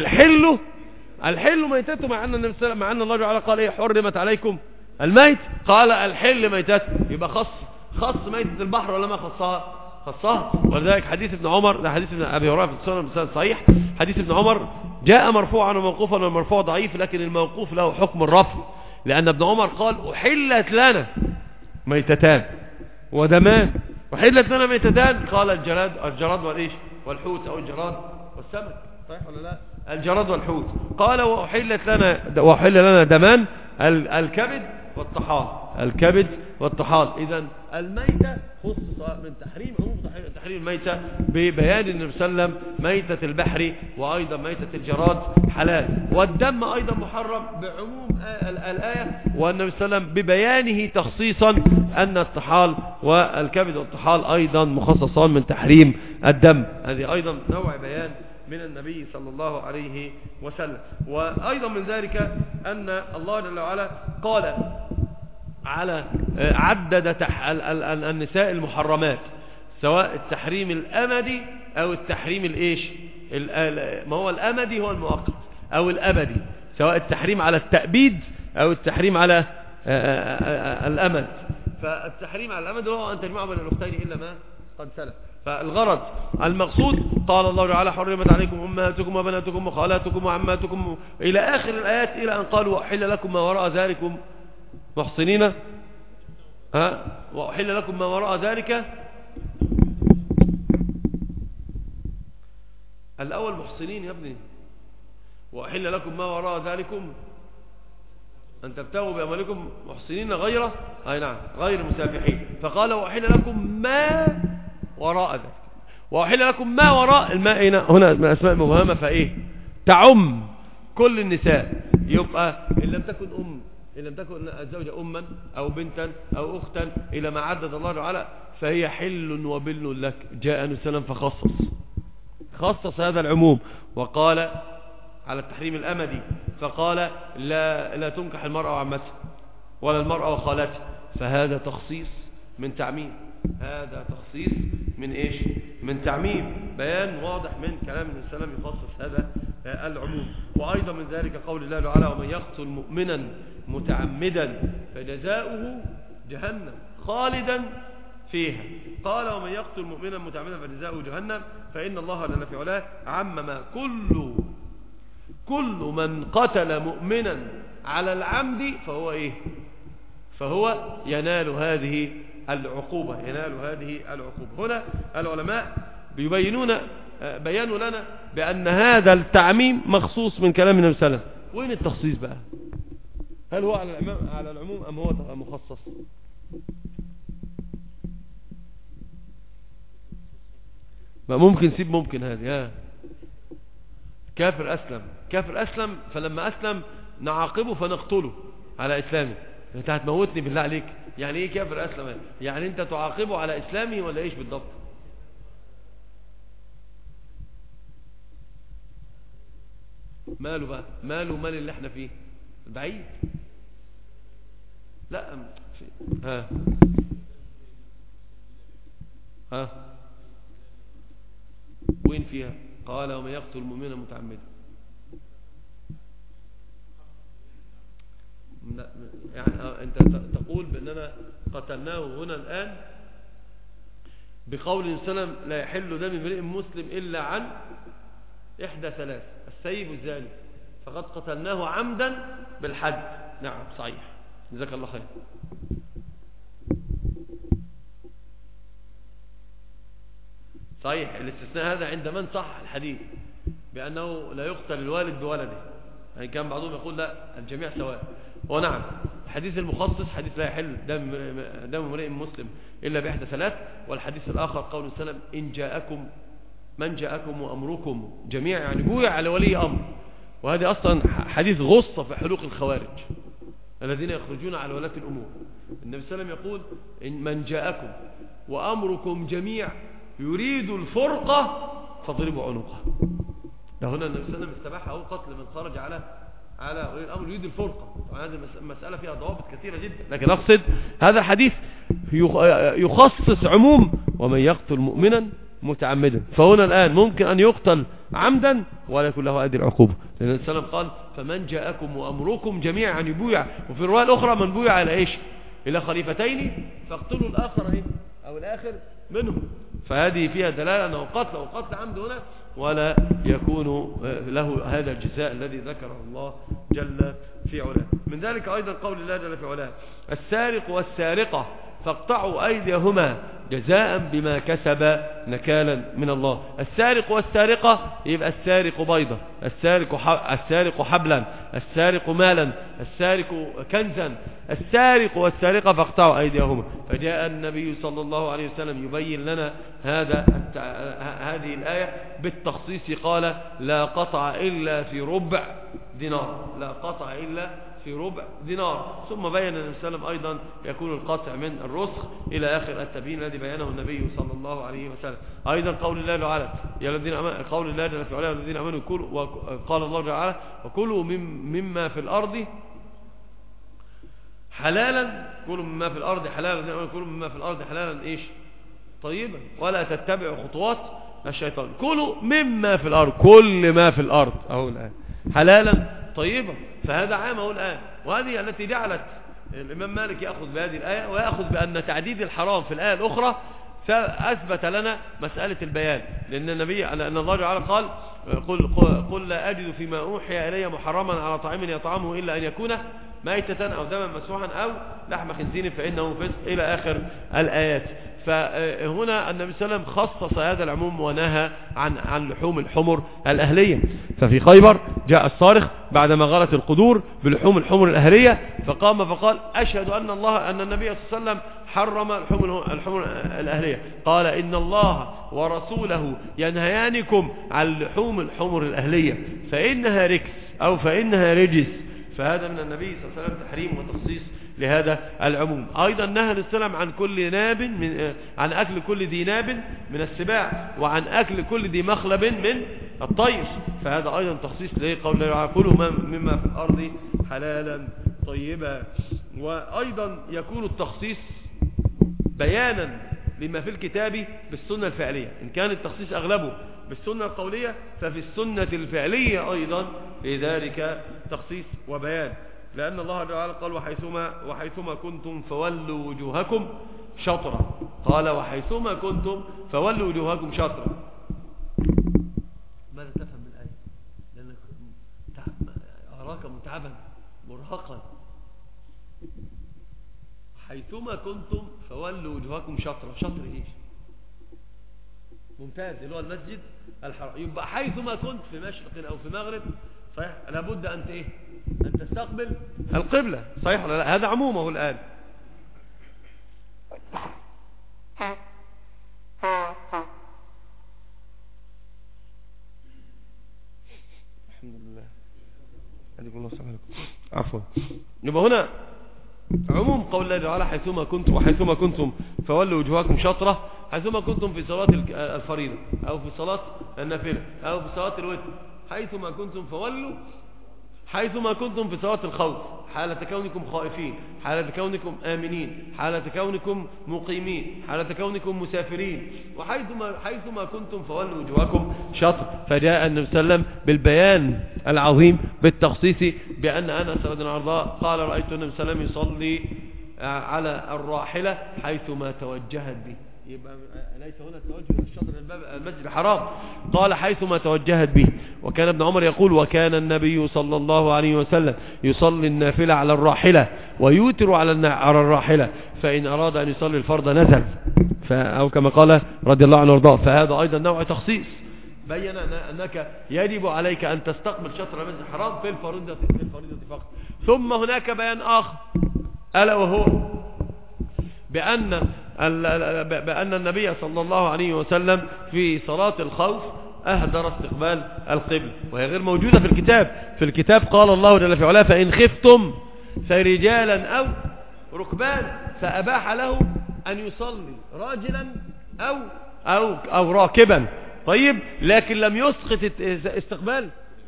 الحل ميتته، مع أن الله تعالى قال إيه؟ حرمت عليكم الميت، قال الحل ميتته، يبقى خص ميتة البحر ولا ما خصها. ولذلك حديث ابن عمر، ده حديث ابن أبي هريرة في السنن بسند صحيح، حديث ابن عمر جاء مرفوعا وموقوفا، والمرفوع ضعيف، لكن الموقوف له حكم الرفع، لأن ابن عمر قال أحلت لنا ميتتان ودمان، أحلت لنا ميتتان، قال الجراد والإيش والحوت، أو الجراد والسمك، صحيح ولا لا؟ الجراد والحوت. قال وأحل لنا دمان، الكبد والطحال. إذن الميتة خصص من عموم تحريم الميتة ببيان النبي صلى الله عليه وسلم ميتة البحر وأيضا ميتة الجراد حلال، والدم أيضا محرم بعموم الآية، والنبي صلى الله عليه وسلم ببيانه تخصيصا أن الطحال والكبد والطحال أيضا مخصصان من تحريم الدم. هذه أيضا نوع بيان من النبي صلى الله عليه وسلم. وأيضا من ذلك أن الله جل وعلا قال على عدد النساء المحرمات، سواء التحريم الأمدي أو التحريم الإيش، ما هو الأمدي هو المؤقت أو الأبدي، سواء التحريم على التأبيد أو التحريم على الأمد. فالتحريم على الأمد هو أن تجمعوا بين الأختين إلا ما قد سلف. فالغرض المقصود قال الله تعالى حرمت عليكم أمهاتكم وبناتكم وخالاتكم وعماتكم إلى آخر الآيات، إلى أن قالوا وأحل لكم ما وراء ذلكم محصنين، وأحل لكم ما وراء ذلك. الأول محصنين يا ابني، وأحل لكم ما وراء ذلكم أن تبتغوا بأموالكم محصنين غير نعم غير مسافحين. فقال وأحل لكم ما وراء ذلك، وأحل لكم ما وراء الماء هنا من أسماء مبهمة، فإيه تعم كل النساء. يبقى إن لم تكن الزوجة أما أو بنتا أو أختا إلى ما عدد الله تعالى فهي حل وبل لك. جاء النبي صلى الله عليه وسلم فخصص هذا العموم، وقال على التحريم الأمدي فقال لا تنكح المرأة وعمتها ولا المرأة وخالتها، فهذا تخصيص من تعميم، هذا تخصيص من إيش؟ من تعميم، بيان واضح من كلام النبي صلى الله عليه وسلم يخصص هذا العموم. وأيضا من ذلك قول الله تعالى ومن يقتل مؤمنا متعمدا فجزاؤه جهنم خالدا فيها. قال ومن يقتل مؤمنا متعمدا فجزاؤه جهنم، فإن الله جل في علاه عمم كل من قتل مؤمنا على العمد فهو إيه؟ فهو ينال هذه العقوبة. هنا العلماء بيانوا لنا بأن هذا التعميم مخصوص من كلام النبي صلى الله عليه وسلم. وين التخصيص بقى؟ هل هو على العموم أم هو مخصص؟ ما ممكن سيب ممكن هذه كافر أسلم فلما أسلم نعاقبه فنقتله على إسلامه. انت هتموتني بالله عليك؟ يعني ايه كافر أسلم؟ يعني انت تعاقبه على إسلامه ولا ايش بالضبط؟ ماله بقى؟ مال اللي احنا فيه بعيد؟ لا وين فيها؟ قال ومن يقتل مؤمنا متعمدا. يعني انت تقول باننا قتلناه هنا الان بقول سلم لا يحل دم امرئ مسلم الا عن احدى ثلاث: السيب الزاني، فقد قتلناه عمدا بالحد. نعم صحيح، جزاك الله خير. صحيح، الاستثناء هذا عند من صح الحديث بأنه لا يقتل الوالد بولده، يعني كان بعضهم يقول لا الجميع سواء. ونعم الحديث المخصص حديث لا يحل دم امرئ مسلم إلا بإحدى ثلاث. والحديث الآخر قول السلام إن جاءكم من جاءكم وأمركم جميع، يعني بويع على ولي أمر. وهذا أصلا حديث غصة في حلوق الخوارج الذين يخرجون على ولاة الأمور. النبي صلى الله عليه وسلم يقول إن من جاءكم وأمركم جميع يريد الفرقة فاضربوا عنقه. هنا النبي صلى الله عليه وسلم استباح قتل من خرج على ولي الأمر يريد الفرقة. طبعا هذه المسألة فيها ضوابط كثيرة جدا، لكن أقصد هذا الحديث يخصص عموم ومن يقتل مؤمنا متعمدا. فهنا الآن ممكن أن يقتل عمدا ولا يكون له هذه العقوبة، لأن السلام قال فمن جاءكم وأمركم جميعا يبويع، وفي الرواية الأخرى من بويع إلى إيش؟ إلى خليفتين فاقتلوا الآخر أو الآخر منهم. فهذه فيها دلالة أنه قتل عمد هنا ولا يكون له هذا الجزاء الذي ذكره الله جل في علاه. من ذلك أيضا قول الله جل في علاه السارق والسارقة فاقطعوا أيديهما جزاء بما كسب نكالا من الله. السارق والسارقة يبقى السارق بيضة، السارق حبلا، السارق مالا، السارق كنزا، السارق والسارقة فاقطعوا أيديهما. فجاء النبي صلى الله عليه وسلم يبين لنا هذه الآية بالتخصيص، قال لا قطع إلا في ربع دينار، لا قطع إلا في ربع دينار. ثم بين النبي صلى الله عليه وسلم أيضا يكون القطع من الرسخ إلى آخر التبيين الذي بينه النبي صلى الله عليه وسلم. أيضا قول الله تعالى يا الذين آمنوا، قول الله جل في علاه الذين آمنوا كلوا، وقال الله تعالى وكلوا مما في الأرض حلالا، كلوا مما في الأرض حلالا، كلوا مما في الأرض حلالا إيش؟ طيبا ولا تتبعوا خطوات الشيطان. كلوا مما في الأرض، كل ما في الأرض أهو الآن حلالا طيبا. فهذا عام أهو الآن، وهذه التي جعلت الإمام مالك يأخذ بهذه الآية ويأخذ بأن تعديد الحرام في الآية الأخرى فأثبت لنا مسألة البيان، لأن النبي أن الله تعالى قال قل لا أجد فيما أوحي إلي محرما على طعام يطعمه إلا أن يكون ميتة أو دما مسفوحا أو لحم خنزير فإنه فسق إلى آخر الآيات. فهنا النبي صلى الله عليه وسلم خصص هذا العموم ونهى عن لحوم الحمر الأهلية. ففي خيبر جاء الصارخ بعدما غلت القدور بلحوم الحمر الأهلية فقام فقال أشهد أن النبي صلى الله عليه وسلم حرم الحمر الأهلية. قال إن الله ورسوله ينهيانكم عن لحوم الحمر الأهلية فإنها ركس أو فإنها رجس. فهذا من النبي صلى الله عليه وسلم تحريم وتخصيص لهذا العموم. أيضا نهى السلام عن كل ناب عن أكل كل ذي ناب من السباع وعن أكل كل ذي مخلب من الطير. فهذا أيضا تخصيص لقول الله كلوا مما في الأرض حلالا طيبا. وأيضا يكون التخصيص بيانا لما في الكتاب بالسنة الفعلية. إن كان التخصيص أغلبه بالسنة القولية ففي السنة الفعلية أيضا في ذلك تخصيص وبيان، لأن الله تعالى قال وحيثما كنتم فولوا وجوهكم شطرة. قال وحيثما كنتم فولوا وجوهكم شطرة. ماذا تفهم من الآية؟ لأنك أراك متعبا مرهقا. حيثما كنتم فولوا وجوهكم شطرة. شطر إيش؟ ممتاز، اللي هو المسجد الحرام. يبقى حيثما كنت في مشرق أو في مغرب صحيح لابد أن إيه؟ أن تستقبل القبلة صحيح ولا لا؟ هذا عمومه الآن. الحمد لله أديكم الله سبحانه عفوا. يبقى هنا عموم قول الله تعالى حيثما كنتم وحيثما كنتم فولوا وجوهكم شطرة. حيثما كنتم في صلاة الفريضة أو في صلاة النافلة أو في صلاة الوتر حيثما كنتم فولوا. حيثما كنتم في صلاة الخوف حالة كونكم خائفين، حالة كونكم آمنين، حالة كونكم مقيمين، حالة كونكم مسافرين. وحيثما كنتم فولوا وجوهكم شطر. فجاء النبي صلى الله عليه وسلم بالبيان العظيم بالتخصيص بأن أنس رضي الله عنه قال رأيت النبي صلى الله عليه وسلم يصلي على الراحلة حيثما توجهت به. يبقى ليس هنا التوجه الشطر المسجد الحرام، قال حيثما توجهت به. وكان ابن عمر يقول وكان النبي صلى الله عليه وسلم يصلي النافلة على الراحلة ويوتر على الراحلة فإن أراد أن يصلي الفرض نزل أو كما قال رضي الله عنه وارضاه. فهذا أيضا نوع تخصيص بين أنك يجب عليك أن تستقبل شطر المسجد الحرام في الفريضة فقط. ثم هناك بيان آخر ألا وهو بأن النبي صلى الله عليه وسلم في صلاة الخوف أهدر استقبال القبلة، وهي غير موجودة في الكتاب. في الكتاب قال الله جل في علاه فإن خفتم فرجالا أو ركبان، فأباح له أن يصلي راجلا أو راكبا. طيب، لكن لم يسقط استقبال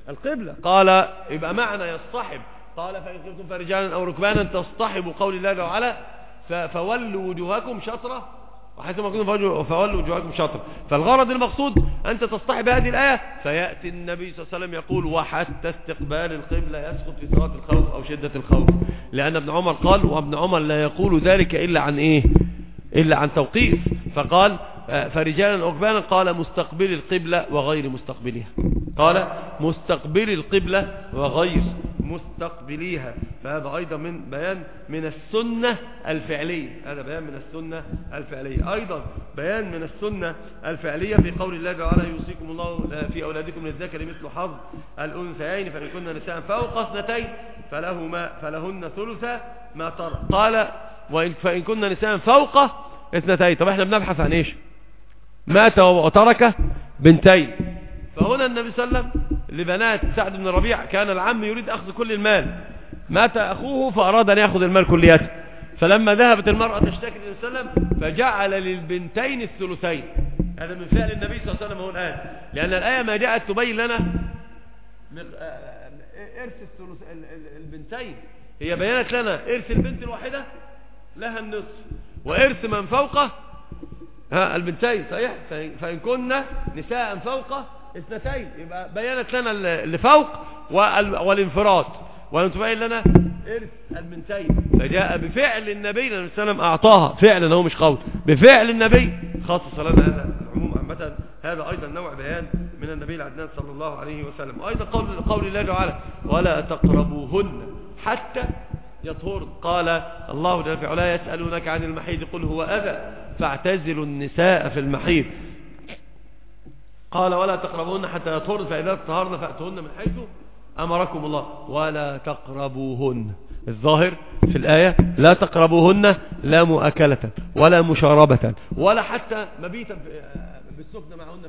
القبلة. قال يبقى معنى يصطحب، قال فإن خفتم فرجالا أو ركبانا تصطحبوا قول الله تعالى فولوا وجوهكم شطرة وحيثما كنتم فولوا وجوهكم شطرة. فالغرض المقصود أنت تصطحب هذه الآية، فيأتي النبي صلى الله عليه وسلم يقول وحتى استقبال القبلة يسقط في صلاة الخوف أو شدة الخوف، لأن ابن عمر قال، وابن عمر لا يقول ذلك إلا عن إيه؟ إلا عن توقيف. فقال فرجالا ركبانا، قال مستقبل القبلة وغير مستقبلها، قال مستقبل القبلة وغير مستقبليها. فهذا أيضا من بيان من السنة الفعلية، هذا بيان من السنة الفعلية. أيضا بيان من السنة الفعلية في قول الله تعالى يوصيكم الله في أولادكم للذكر مثل حظ الأنثيين فإن كن نساء فوق اثنتين فلهن ثلث ما ترك. قال فإن كن نساء فوق اثنتين. طب احنا بنبحث عن ايش؟ مات وترك بنتين. فهنا النبي صلى الله عليه وسلم لبنات سعد بن الربيع كان العم يريد أخذ كل المال، مات أخوه فأراد أن يأخذ المال كلياته، فلما ذهبت المرأة تشتكي للنبي صلى الله عليه وسلم فجعل للبنتين الثلثين. هذا من فعل النبي صلى الله عليه وسلم هو الآن، لأن الآية ما جاءت تبين لنا إرث البنتين، هي بيانت لنا إرث البنت الواحدة لها النصف وإرث من فوقه البنتين، صحيح؟ فإن كنا نساء فوق اثنتين يبقى بيانت لنا اللي فوق والانفراد، ولم تبين لنا إرث البنتين. فجاء بفعل النبي صلى الله عليه وسلم أعطاها فعلا، هو مش قول، بفعل النبي خصص لنا هذا العموم عامة. هذا أيضا نوع بيان من النبي العدنان صلى الله عليه وسلم. وأيضا قول الله تعالى ولا تقربوهن حتى يطهرن. قال الله جل في علاه يسألونك عن المحيض قل هو أذى فاعتزلوا النساء في المحيض. قال ولا تقربوهن حتى يطهرن فإذا تطهرن فأتوهن من حيث أمركم الله ولا تقربوهن. الظاهر في الآية لا تقربوهن لا مؤكلة ولا مشاربة ولا حتى مبيتا بالسكنة معهن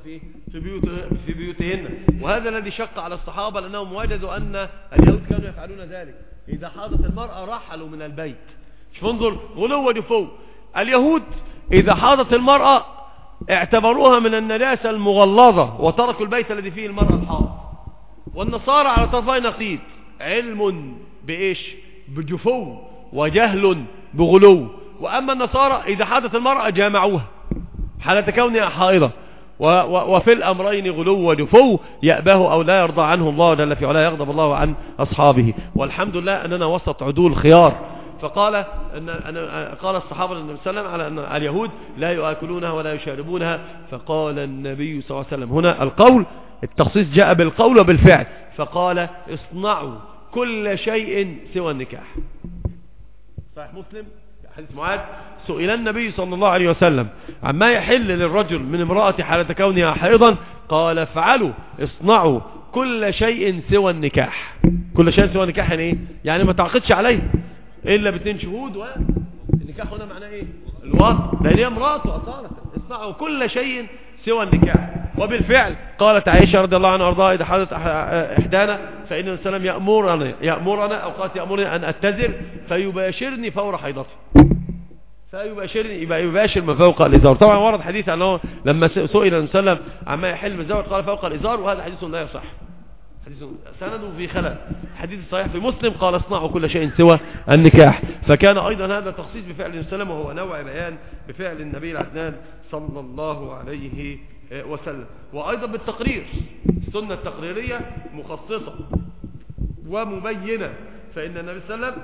في بيوتهن. وهذا الذي شق على الصحابة لأنهم وجدوا أن اليهود كانوا يفعلون ذلك، إذا حاضت المرأة رحلوا من البيت. شوف انظر غلو ودفو. اليهود إذا حاضت المرأة اعتبروها من النجاسة المغلظة وتركوا البيت الذي فيه المرأة الحاض. والنصارى على طرفي نقيض، علم بإيش؟ بجفو، وجهل بغلو. وأما النصارى إذا حاضت المرأة جامعوها حالة كونها حائضة، وفي الأمرين غلو وجفو يأباه أو لا يرضى عنه الله جل في علاه، يغضب الله عن أصحابه. والحمد لله أننا وسط عدول خيار. فقال قال الصحابة للنبي صلى الله عليه وسلم على أن اليهود لا يؤكلونها ولا يشاربونها، فقال النبي صلى الله عليه وسلم هنا القول التخصيص جاء بالقول وبالفعل، فقال اصنعوا كل شيء سوى النكاح. صحيح مسلم حديث معاذ سئل النبي صلى الله عليه وسلم عما يحل للرجل من امرأة حالة كونها حائضا، قال افعلوا اصنعوا كل شيء سوى النكاح. كل شيء سوى النكاح يعني ايه؟ يعني ما تعقدش عليه الا ب2 شهود. والنكاح هنا معناه ايه؟ الوطء، لان هي امراته اصاله. اصنعوا كل شيء سوى النكاح. وبالفعل قالت عائشة رضي الله عنها وارضاها إذا حدث إحدانا فإن السلام يأمرنا أو قالت يأمرني أن أتزر فيباشرني فور حيضتي. فيباشرني يباشر ما فوق الإزار. طبعا ورد حديث أنه لما سئل النبي صلى الله عليه وسلم عما يحل بالزوج قال فوق الإزار، وهذا حديث لا يصح، حديث سنده في خلل. حديث صحيح في مسلم قال اصنعوا كل شيء سوى النكاح. فكان أيضا هذا تخصيص بفعل النبي صلى الله عليه وسلم، وهو نوع بيان بفعل النبي العدنان صلى الله عليه وسلم. وأيضا بالتقرير، السنة التقريرية مخصصة ومبينة. فإن النبي صلى الله عليه وسلم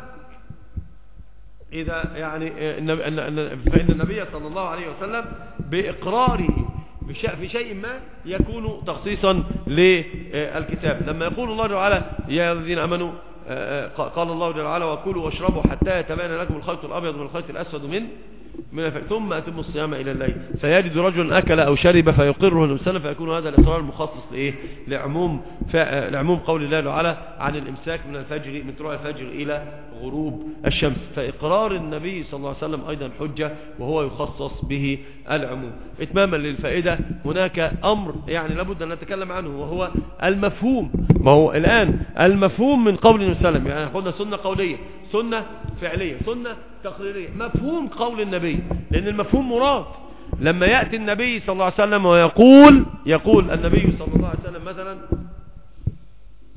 إذا يعني فإن النبي صلى الله عليه وسلم بإقراره في شيء ما يكون تخصيصا للكتاب. لما يقول الله تعالى يا الذين آمنوا قال الله تعالى وكلوا واشربوا حتى يتبين لكم الخيط الأبيض من الخيط الأسود من ثم أتموا الصيام إلى الليل. فيجد رجل أكل أو شرب فيقره النبي صلى الله عليه وسلم، فيكون هذا الإصرار المخصص لإيه؟ لعموم قول الله تعالى عن الإمساك من الفجر من طلوع الفجر إلى غروب الشمس. فإقرار النبي صلى الله عليه وسلم أيضا حجة، وهو يخصص به العموم. إتماما للفائدة هناك أمر يعني لابد أن نتكلم عنه، وهو المفهوم. ما هو الآن المفهوم من قول النبي صلى الله عليه وسلم، يعني قلنا سنة قولية، سنة فعلية، سنة تقريرية. مفهوم قول النبي، لأن المفهوم مراد. لما يأتي النبي صلى الله عليه وسلم ويقول النبي صلى الله عليه وسلم مثلا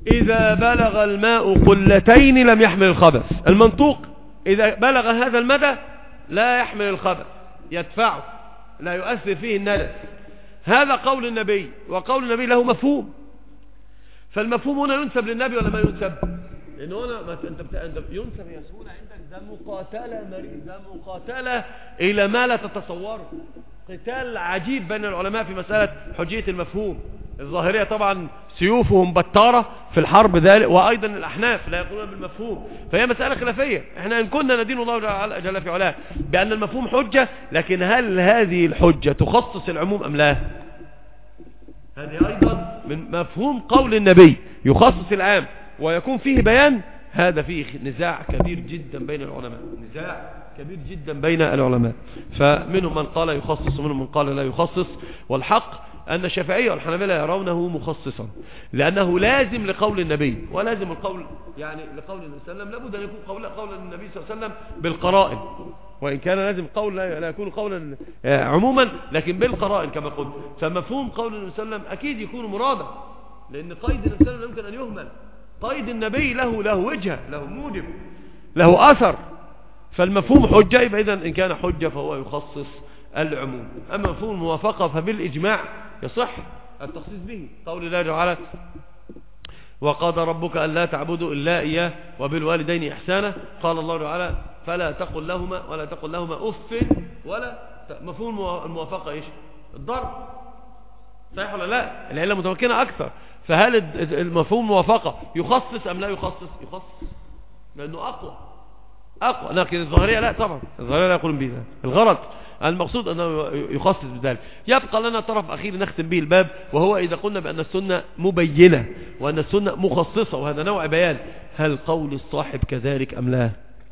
إذا بلغ الماء قلتين لم يحمل الخبث. المنطوق إذا بلغ هذا المدى لا يحمل الخبث، يدفعه، لا يؤثر فيه الندى. هذا قول النبي، وقول النبي له مفهوم. فالمفهوم هنا ينسب للنبي ولا ما ينسب؟ لأنه هنا أنت ينسب يسهول عندك، ده مقاتلة مريض، ده مقاتلة إلى ما لا تتصوره. قتال عجيب بين العلماء في مسألة حجية المفهوم. الظاهرية طبعا سيوفهم بطارة في الحرب ذلك، وأيضا الأحناف لا يقولون بالمفهوم. فهي مسألة خلافية. احنا إن كنا ندين الله جل في علاه بأن المفهوم حجة، لكن هل هذه الحجة تخصص العموم أم لا؟ هذه أيضا من مفهوم قول النبي، يخصص العام ويكون فيه بيان. هذا فيه نزاع كبير جدا بين العلماء، نزاع كبير جدا بين العلماء. فمنهم من قال يخصص ومنهم من قال لا يخصص. والحق أن الشافعية والحنابلة يرونه مخصصا، لأنه لازم لقول النبي، ولازم القول يعني لقول النبي صلى الله عليه وسلم لابد أن يكون قول النبي صلى الله عليه وسلم بالقرائن، وإن كان لازم قول لا يكون قولا عموما لكن بالقرائن كما قلت. فمفهوم قول النبي صلى الله عليه وسلم أكيد يكون مرادا، لأن قيد النبي صلى الله عليه وسلم يمكن أن يهمل. قيد النبي له وجهة، له موجب، له أثر. فالمفهوم حجة، يبقى إذن إن كان حجة فهو يخصص العموم. أما مفهوم الموافقة فبالإجماع يصح التخصيص به. قول الله تعالى وقضى ربك ألا تعبدوا إلا إياه وبالوالدين إحسانا. قال الله تعالى فلا تقل لهما أف ولا. مفهوم الموافقة إيش؟ الضرب، صحيح ولا لا؟ العلة متمكنة أكثر. فهل المفهوم الموافقة يخصص أم لا يخصص؟ يخصص، لأنه أقوى. لكن الظاهرية لا، طبعا الظاهرية لا يقولون به. الغرض المقصود أنه يخصص بذلك. يبقى لنا طرف أخير نختم به الباب، وهو إذا قلنا بأن السنة مبينة وأن السنة مخصصة، وهذا نوع بيان، هل قول الصاحب كذلك أم لا؟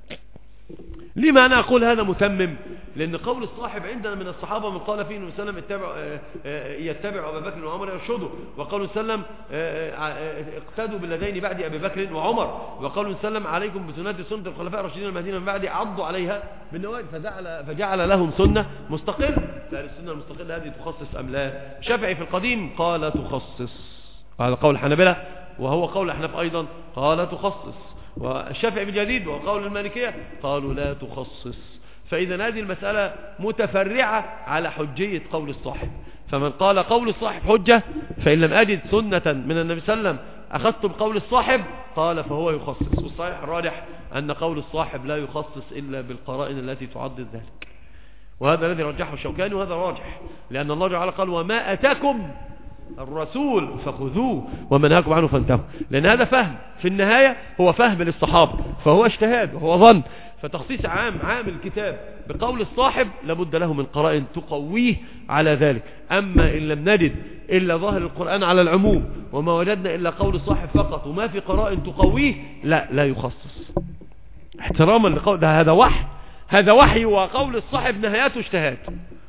لما أنا أقول هذا متمم؟ لأن قول الصاحب عندنا من الصحابة من قال فيه النبي صلى الله عليه وسلم يتبع أبا بكر وعمر يرشدوا، وقالوا صلى الله عليه وسلم اقتدوا بالذين بعد أبي بكر وعمر، وقالوا صلى الله عليه وسلم عليكم بسنة سنة الخلفاء الراشدين المهديين من بعد عضوا عليها بالنواجذ. فجعل لهم سنة مستقلة. فهل السنة المستقلة هذه تخصص أم لا؟ الشافعي في القديم قال تخصص، هذا قول الحنابلة وهو قول الأحناف أيضا، قال تخصص. والشافعي بالجديد وقول المالكية قالوا لا تخصص. فإذا هذه المسألة متفرعة على حجية قول الصاحب. فمن قال قول الصاحب حجة، فإن لم أجد سنة من النبي صلى الله عليه وسلم أخذت بقول الصاحب قال فهو يخصص. والصحيح الراجح أن قول الصاحب لا يخصص إلا بالقرائن التي تعضد ذلك، وهذا الذي رجحه الشوكاني، وهذا راجح، لأن الله تعالى قال وما أتاكم الرسول فخذوه وما نهاكم عنه فانتهوا. لأن هذا فهم في النهاية، هو فهم للصحابة، فهو اجتهاد وهو ظن. فتخصيص عام الكتاب بقول الصاحب لابد له من قرائن تقويه على ذلك. أما إن لم نجد إلا ظاهر القرآن على العموم، وما وجدنا إلا قول الصاحب فقط وما في قرائن تقويه، لا يخصص، احتراما لقول ده. هذا وحي وقول الصاحب نهايته اجتهاد.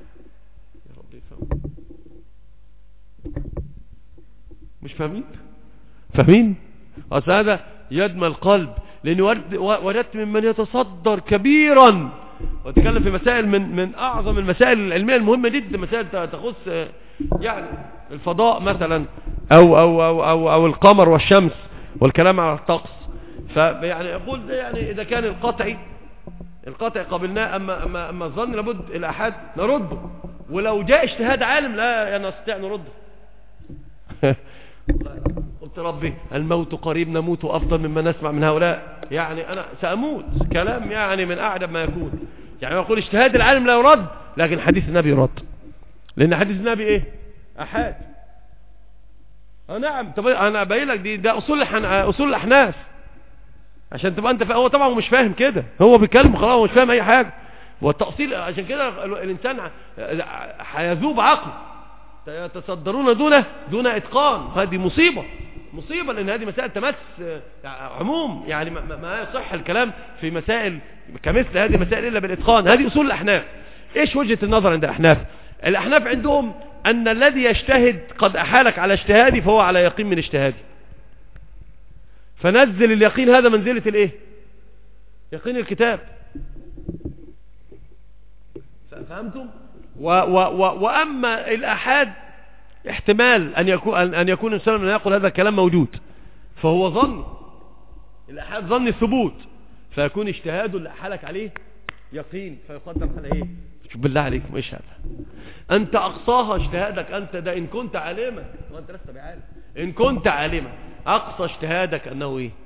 مش فاهمين؟ أصل هذا يدمى القلب، لأني وجدت ممن يتصدر كبيرا وتكلم في مسائل من أعظم المسائل العلمية المهمة جدا، مسائل تخص يعني الفضاء مثلا أو القمر والشمس والكلام على الطقس. فيعني يقول يعني إذا كان القطع قبلناه، أما الظن لابد الأحد نرده، ولو جاء اجتهاد عالم لا نستطيع نرده. قلت ربي الموت قريب، نموت أفضل مما نسمع من هؤلاء. يعني أنا سأموت، كلام يعني من أعجب ما يكون. يعني يقول اجتهاد العالم لا يرد، لكن حديث النبي يرد، لأن حديث النبي إيه؟ أحاد. نعم. طب أنا أبين لك ده أصول الأحناف عشان تبقى أنت هو طبعا مش فاهم كده، هو بيتكلم خلاص هو مش فاهم أي حاجة. والتأصيل عشان كده الإنسان هيذوب عقله، يتصدرون دون إتقان. هذه مصيبة، لأن هذه مسائل تمس عموم، يعني ما يصح الكلام في مسائل كمثل هذه مسائل إلا بالإتقان. هذه أصول الأحناف. إيش وجهة النظر عند الأحناف؟ الأحناف عندهم أن الذي يجتهد قد أحالك على اجتهادي فهو على يقين من اجتهادي، فنزل اليقين هذا منزلة الإيه؟ يقين الكتاب. فهمتم؟ وأما الأحاد احتمال أن يكون الإنسان أن يقول هذا الكلام موجود، فهو ظن، الأحاد ظن الثبوت، فيكون اجتهاده اللي أحالك عليه يقين، فيقدم على ايه؟ شوف بالله عليكم ايش هذا؟ انت اقصاها اجتهادك انت ده ان كنت عالما، وانت لست بعالم، ان كنت عالما اقصى اجتهادك انه ايه؟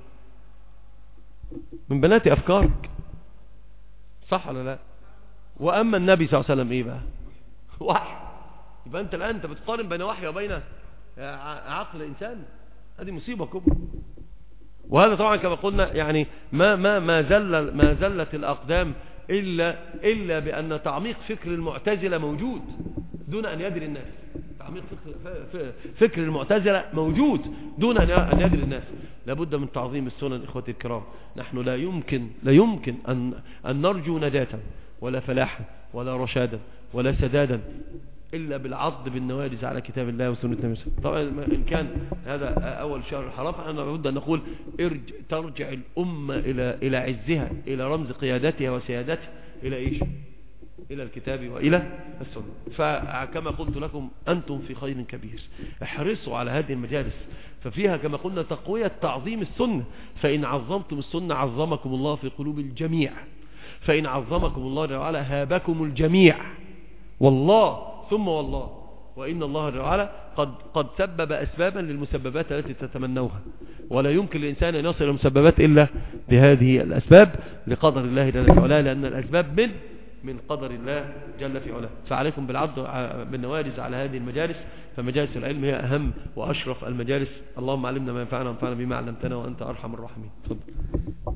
من بنات افكارك، صح ولا لا؟ واما النبي صلى الله عليه وسلم ايه بقى؟ وحي. يبقى انت الان انت بتقارن بين وحي وبين عقل انسان، هذه مصيبه كبرى. وهذا طبعا كما قلنا يعني ما زلت الاقدام إلا بأن تعميق فكر المعتزلة موجود دون أن يدري الناس. تعميق فكر المعتزلة موجود دون أن يدري الناس. لابد من تعظيم السنن إخوتي الكرام. نحن لا يمكن أن نرجو نجاة ولا فلاحا ولا رشادا ولا سدادا إلا بالعض بالنواجذ على كتاب الله وسنة النبي. طبعا إن كان هذا أول شهر الحرام فأنا لابد أن نقول ترجع الأمة إلى عزها، إلى رمز قيادتها وسيادتها، إلى إيش؟ إلى الكتاب وإلى السنة. فكما قلت لكم أنتم في خير كبير، احرصوا على هذه المجالس، ففيها كما قلنا تقوية تعظيم السنة. فإن عظمتم السنة عظمكم الله في قلوب الجميع، فإن عظمكم الله تعالى هابكم الجميع، والله ثم والله. وإن الله تعالى قد سبب أسبابا للمسببات التي تتمنوها، ولا يمكن للإنسان أن يصل إلى المسببات إلا بهذه الأسباب لقدر الله جل في علاه، لأن الأسباب من قدر الله جل في علاه. فعليكم بالعض بالنواجذ على هذه المجالس، فمجالس العلم هي أهم وأشرف المجالس. اللهم علمنا ما ينفعنا وانفعنا بما علمتنا وأنت أرحم الراحمين. تفضل.